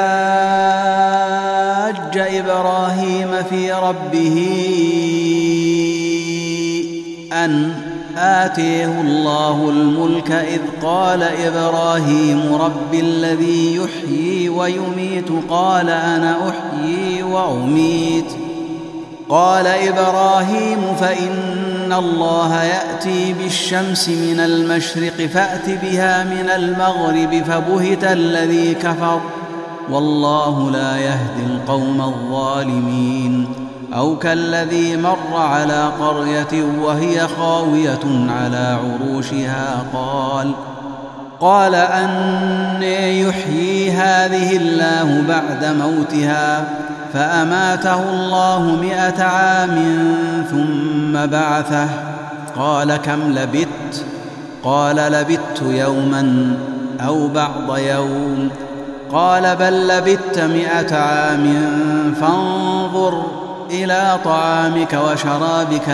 حاج إبراهيم في ربه أن آتيه الله الملك إذ قال إبراهيم رب الذي يحيي ويميت قال أنا أحيي وأميت قال إبراهيم فإن الله يأتي بالشمس من المشرق فأت بها من المغرب فبهت الذي كفر والله لا يهدي القوم الظالمين أو كالذي مر على قرية وهي خاوية على عروشها قال أنى يحيي هذه الله بعد موتها فأماته الله 100 عام ثم بعثه قال كم لبثت قال لبثت يوما أو بعض يوم قال بل لبثت 100 عام فانظر إلى طعامك وشرابك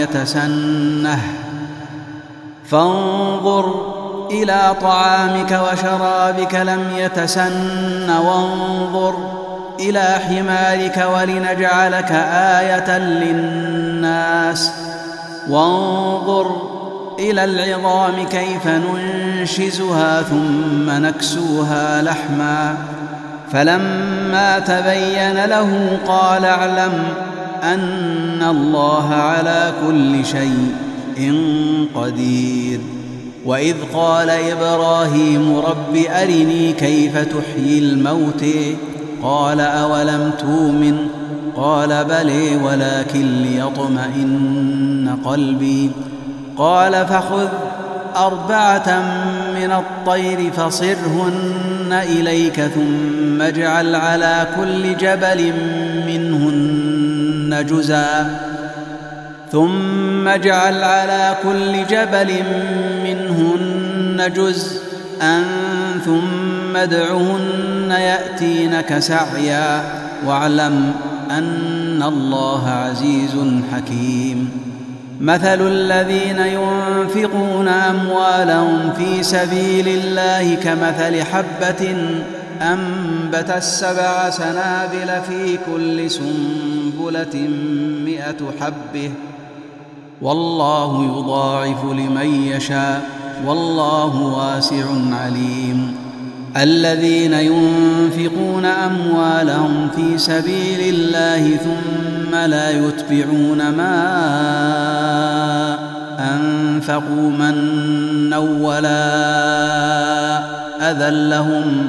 لم يتسن وانظر إلى حمارك ولنجعلك آية للناس وانظر إلى العظام كيف ننشزها ثم نكسوها لحما فلما تبين له قال اعلم أن الله على كل شيء قدير وإذ قال إبراهيم رب أرني كيف تحيي الموت قال أولم تؤمن قال بلى ولكن ليطمئن قلبي قال فخذ 4 من الطير فصرهن إليك ثم اجعل على كل جبل منهن جزءا ثم ادعهن يأتينك سعيا واعلم أن الله عزيز حكيم مثل الذين ينفقون أموالهم في سبيل الله كمثل حبة أنبتت 7 سنابل في كل سنبلة 100 حبة والله يضاعف لمن يشاء والله واسع عليم الذين ينفقون أموالهم في سبيل الله ثم لا يتبعون ما أنفقوا منا ولا أذى لهم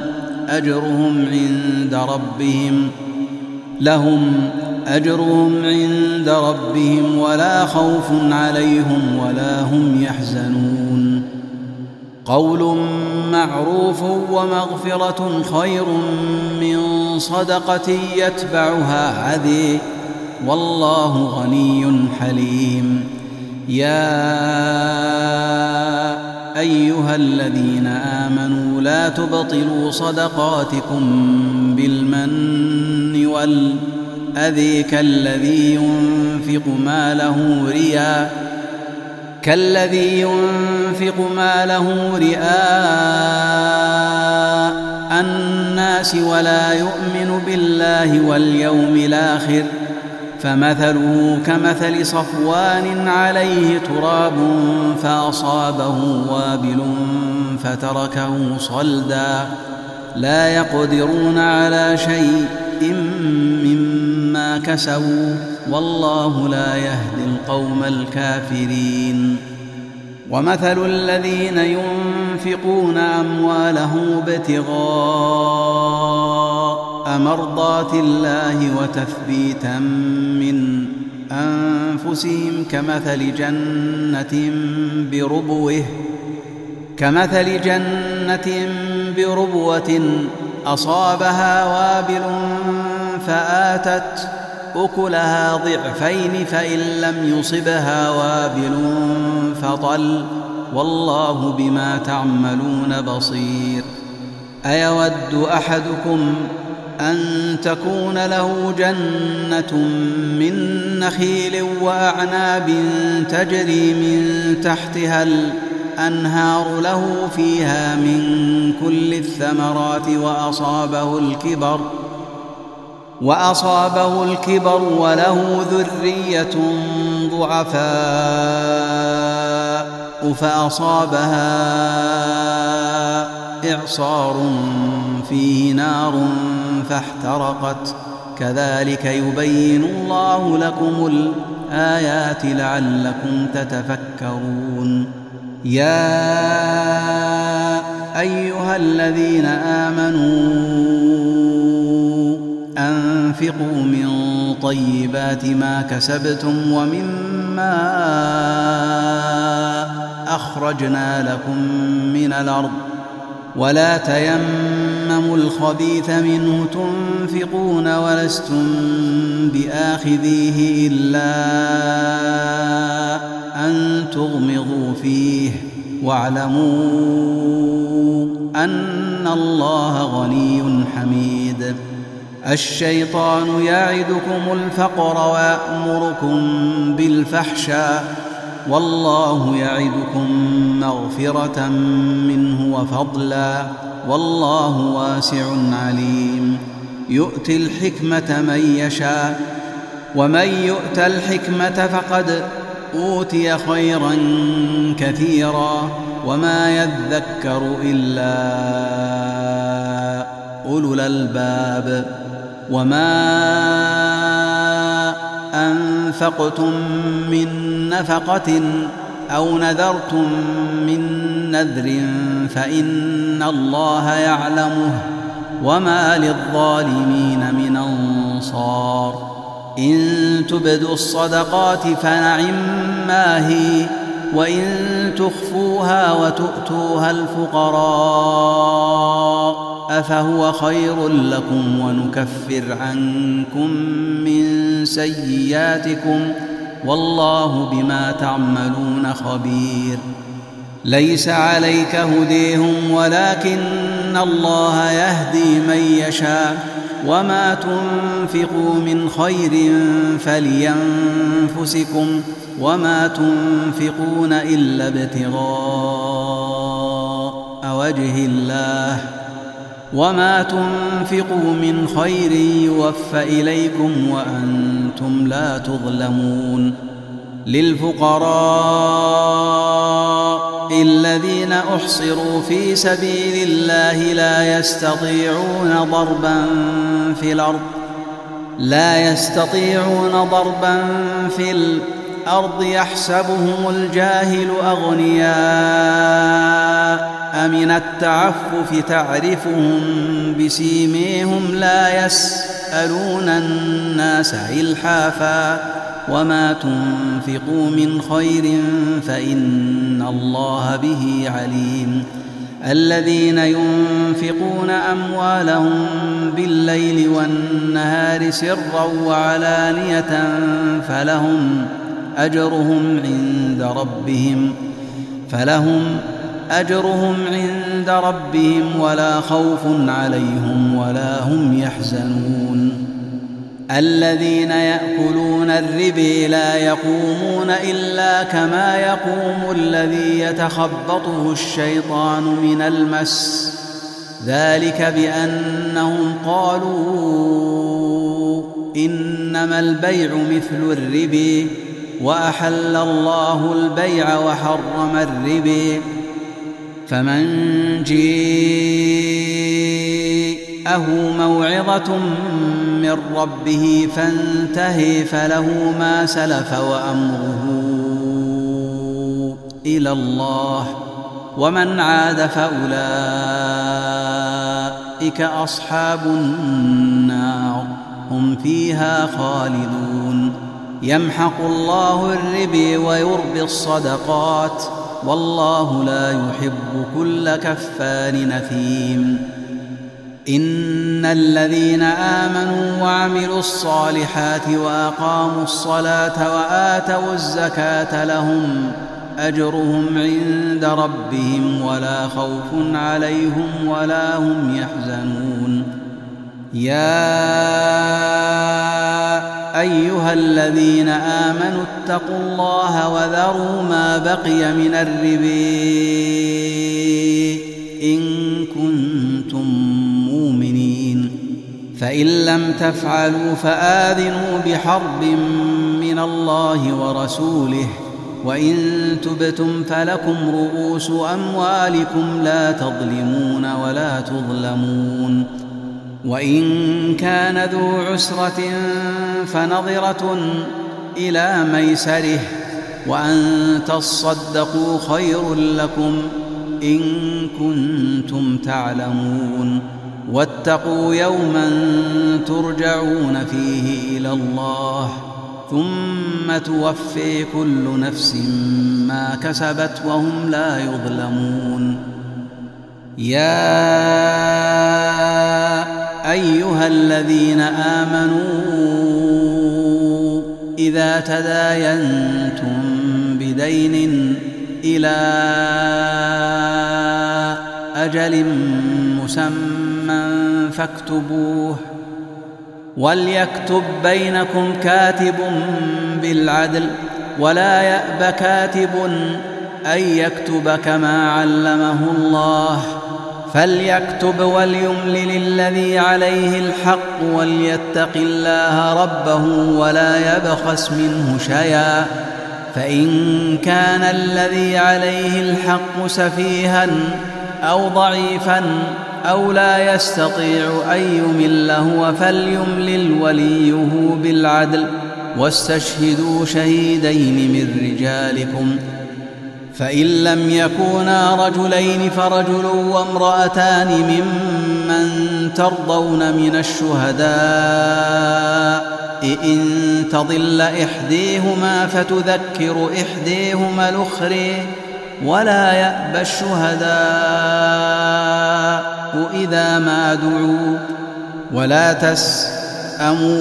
أجرهم عند ربهم ولا خوف عليهم ولا هم يحزنون قول معروف ومغفرة خير من صدقة يتبعها أذى والله غني حليم يا أيها الذين آمنوا لا تبطلوا صدقاتكم بالمن والأذى كالذي ينفق ماله رئاء الناس ولا يؤمن بالله واليوم الآخر فمثله كمثل صفوان عليه تراب فأصابه وابل فتركه صلدا لا يقدرون على شيء مما كسبوا والله لا يهدي القوم الكافرين ومثل الذين ينفقون أموالهم ابتغاء مرضات الله وتثبيتا من أنفسهم كمثل جنة بربوة أصابها وابل فآتت أكلها ضعفين فإن لم يصبها وابل فطل والله بما تعملون بصير أيود أحدكم أن تكون له جنة من نخيل وأعناب تجري من تحتها الأنهار له فيها وأصابه الكبر وله ذرية ضعفاء فأصابها إعصار فيه نار فاحترقت كذلك يبين الله لكم الآيات لعلكم تتفكرون. يا أيها الذين آمنوا أنفقوا من طيبات ما كسبتم ومما أخرجنا لكم من الأرض ولا تيمموا الخبيث منه تنفقون ولستم بآخذيه إلا أن تغمضوا فيه واعلموا أن الله غني حميد. الشيطان يعدكم الفقر ويأمركم بالفحشاء والله يعدكم مغفرة منه وفضلا والله واسع عليم. يؤتي الحكمة من يشاء ومن يؤت الحكمة فقد أوتي خيرا كثيرا وما يذكر إلا أولو الألباب. وما أنفقتم من نفقة أو نذرتم من نذر فإن الله يعلمه وما للظالمين من أنصار. إن تبدوا الصدقات فنعما هي وإن تخفوها وتؤتوها الفقراء أفهو خير لكم ونكفر عنكم من سيئاتكم والله بما تعملون خبير. ليس عليك هديهم ولكن الله يهدي من يشاء وما تنفقوا من خير فلينفسكم وما تنفقون إلا ابتغاء وجه الله وما تنفقوا من خير يوفى إليكم وأنتم لا تظلمون. للفقراء الذين أحصروا في سبيل الله لا يستطيعون ضربا في الأرض يحسبهم الجاهل أغنياء من التعفف تعرفهم بسيميهم لا يسألون الناس إلحافا وما تنفقوا من خير فإن الله به عليم. الذين ينفقون أموالهم بالليل والنهار سرا وعلانية فلهم أجرهم عند ربهم ولا خوف عليهم ولا هم يحزنون. الذين يأكلون الربا لا يقومون إلا كما يقوم الذي يتخبطه الشيطان من المس ذلك بأنهم قالوا إنما البيع مثل الربا وأحل الله البيع وحرم الربا. فمن جاءه موعظة من ربه فانتهى فله ما سلف وأمره إلى الله ومن عاد فأولئك أصحاب النار هم فيها خالدون. يمحق الله الربا ويربي الصدقات والله لا يحب كل كفار نثيم. إن الذين آمنوا وعملوا الصالحات وأقاموا الصلاة وآتوا الزكاة لهم أجرهم عند ربهم ولا خوف عليهم ولا هم يحزنون. يا أيها الذين آمنوا اتقوا الله وذروا ما بقي من الربا إن كنتم مؤمنين فإن لم تفعلوا فآذنوا بحرب من الله ورسوله، وإن تبتم فلكم رؤوس أموالكم لا تظلمون ولا تظلمون. وإن كان ذو عسرة فنظرة إلى ميسره، وأن تصدقوا خير لكم إن كنتم تعلمون. واتقوا يوما ترجعون فيه إلى الله ثم توفي كل نفس ما كسبت وهم لا يظلمون. يا أيها الذين آمنوا إذا تداينتم بدين إلى أجل مسمى فاكتبوه، وليكتب بينكم كاتب بالعدل، ولا يأب كاتب أن يكتب كما علمه الله، فليكتب وليملل الذي عليه الحق وليتق الله ربه ولا يبخس منه شيئا، فإن كان الذي عليه الحق سفيها أو ضعيفا أو لا يستطيع أن يمل هو فليملل وليه بالعدل، واستشهدوا شهيدين من رجالكم، فإن لم يكونا رجلين فرجل وامرأتان ممن ترضون من الشهداء إن تضل إحديهما فتذكر إحديهما الأخرى، ولا يأبى الشهداء إذا ما دعوا، ولا تسأموا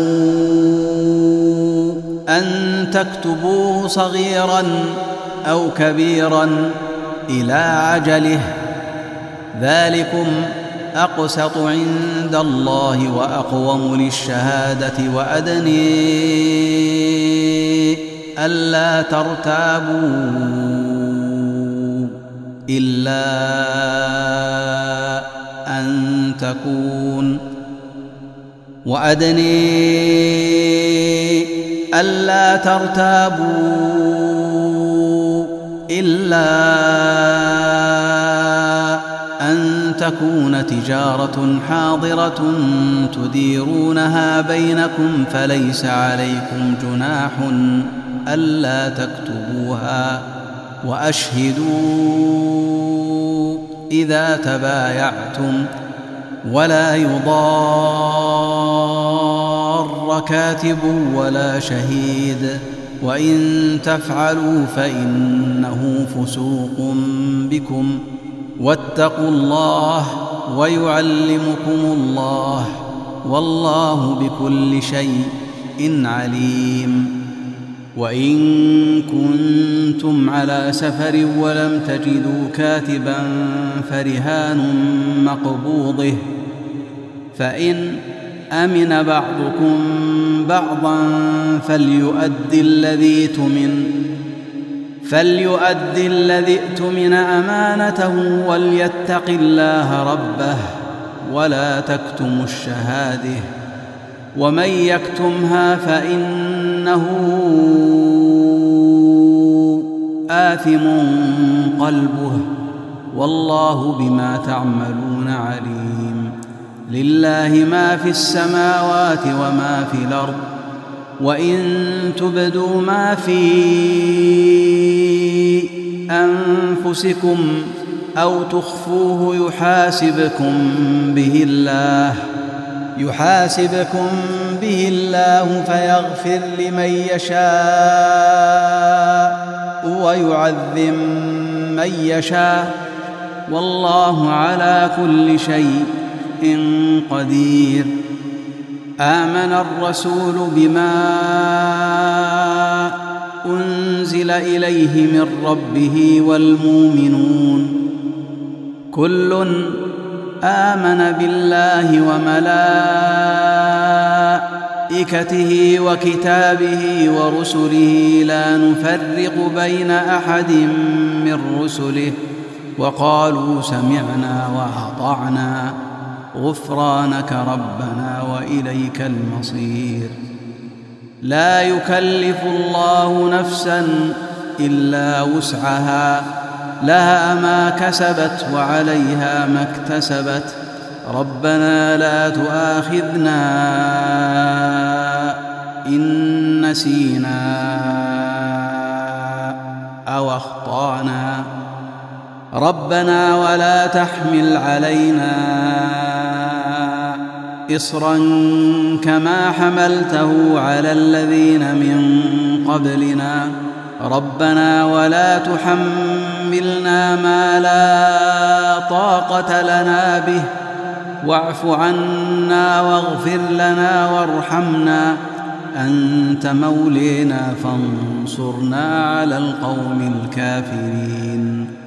أن تكتبوه صغيرا أو كبيرا إلى عجله، ذلكم أقسط عند الله وأقوم للشهادة وأدني ألا ترتابوا إلا أن تكون ألا ترتابوا إلا أن تكون تجارة حاضرة تديرونها بينكم فليس عليكم جناح ألا تكتبوها، وأشهدوا إذا تبايعتم، ولا يضار كاتب ولا شهيد، وإن تفعلوا فإنه فسوق بكم، واتقوا الله ويعلمكم الله، والله بكل شيء عليم. وإن كنتم على سفر ولم تجدوا كاتبا فرهان مقبوضه، فإن أمن بعضكم بعضا فليؤدي الذي اؤتمن أمانته وليتق الله ربه ولا تكتموا الشهادة، ومن يكتمها فإنه آثم قلبه، والله بما تعملون عليم. لله ما في السماوات وما في الأرض، وإن تبدوا ما في أنفسكم أو تخفوه يحاسبكم به الله فيغفر لمن يشاء ويعذب من يشاء، والله على كل شيء قدير. آمن الرسول بما أنزل إليه من ربه والمؤمنون كل آمن بالله وملائكته وكتابه ورسله لا نفرق بين أحد من رسله، وقالوا سمعنا وأطعنا غفرانك ربنا وإليك المصير. لا يكلف الله نفسا إلا وسعها، لها ما كسبت وعليها ما اكتسبت. ربنا لا تؤاخذنا إن نسينا أو أخطأنا. ربنا ولا تحمل علينا إصرا كما حملته على الذين من قبلنا. ربنا ولا تحملنا ما لا طاقة لنا به، واعف عنا واغفر لنا وارحمنا، أنت مولينا فانصرنا على القوم الكافرين.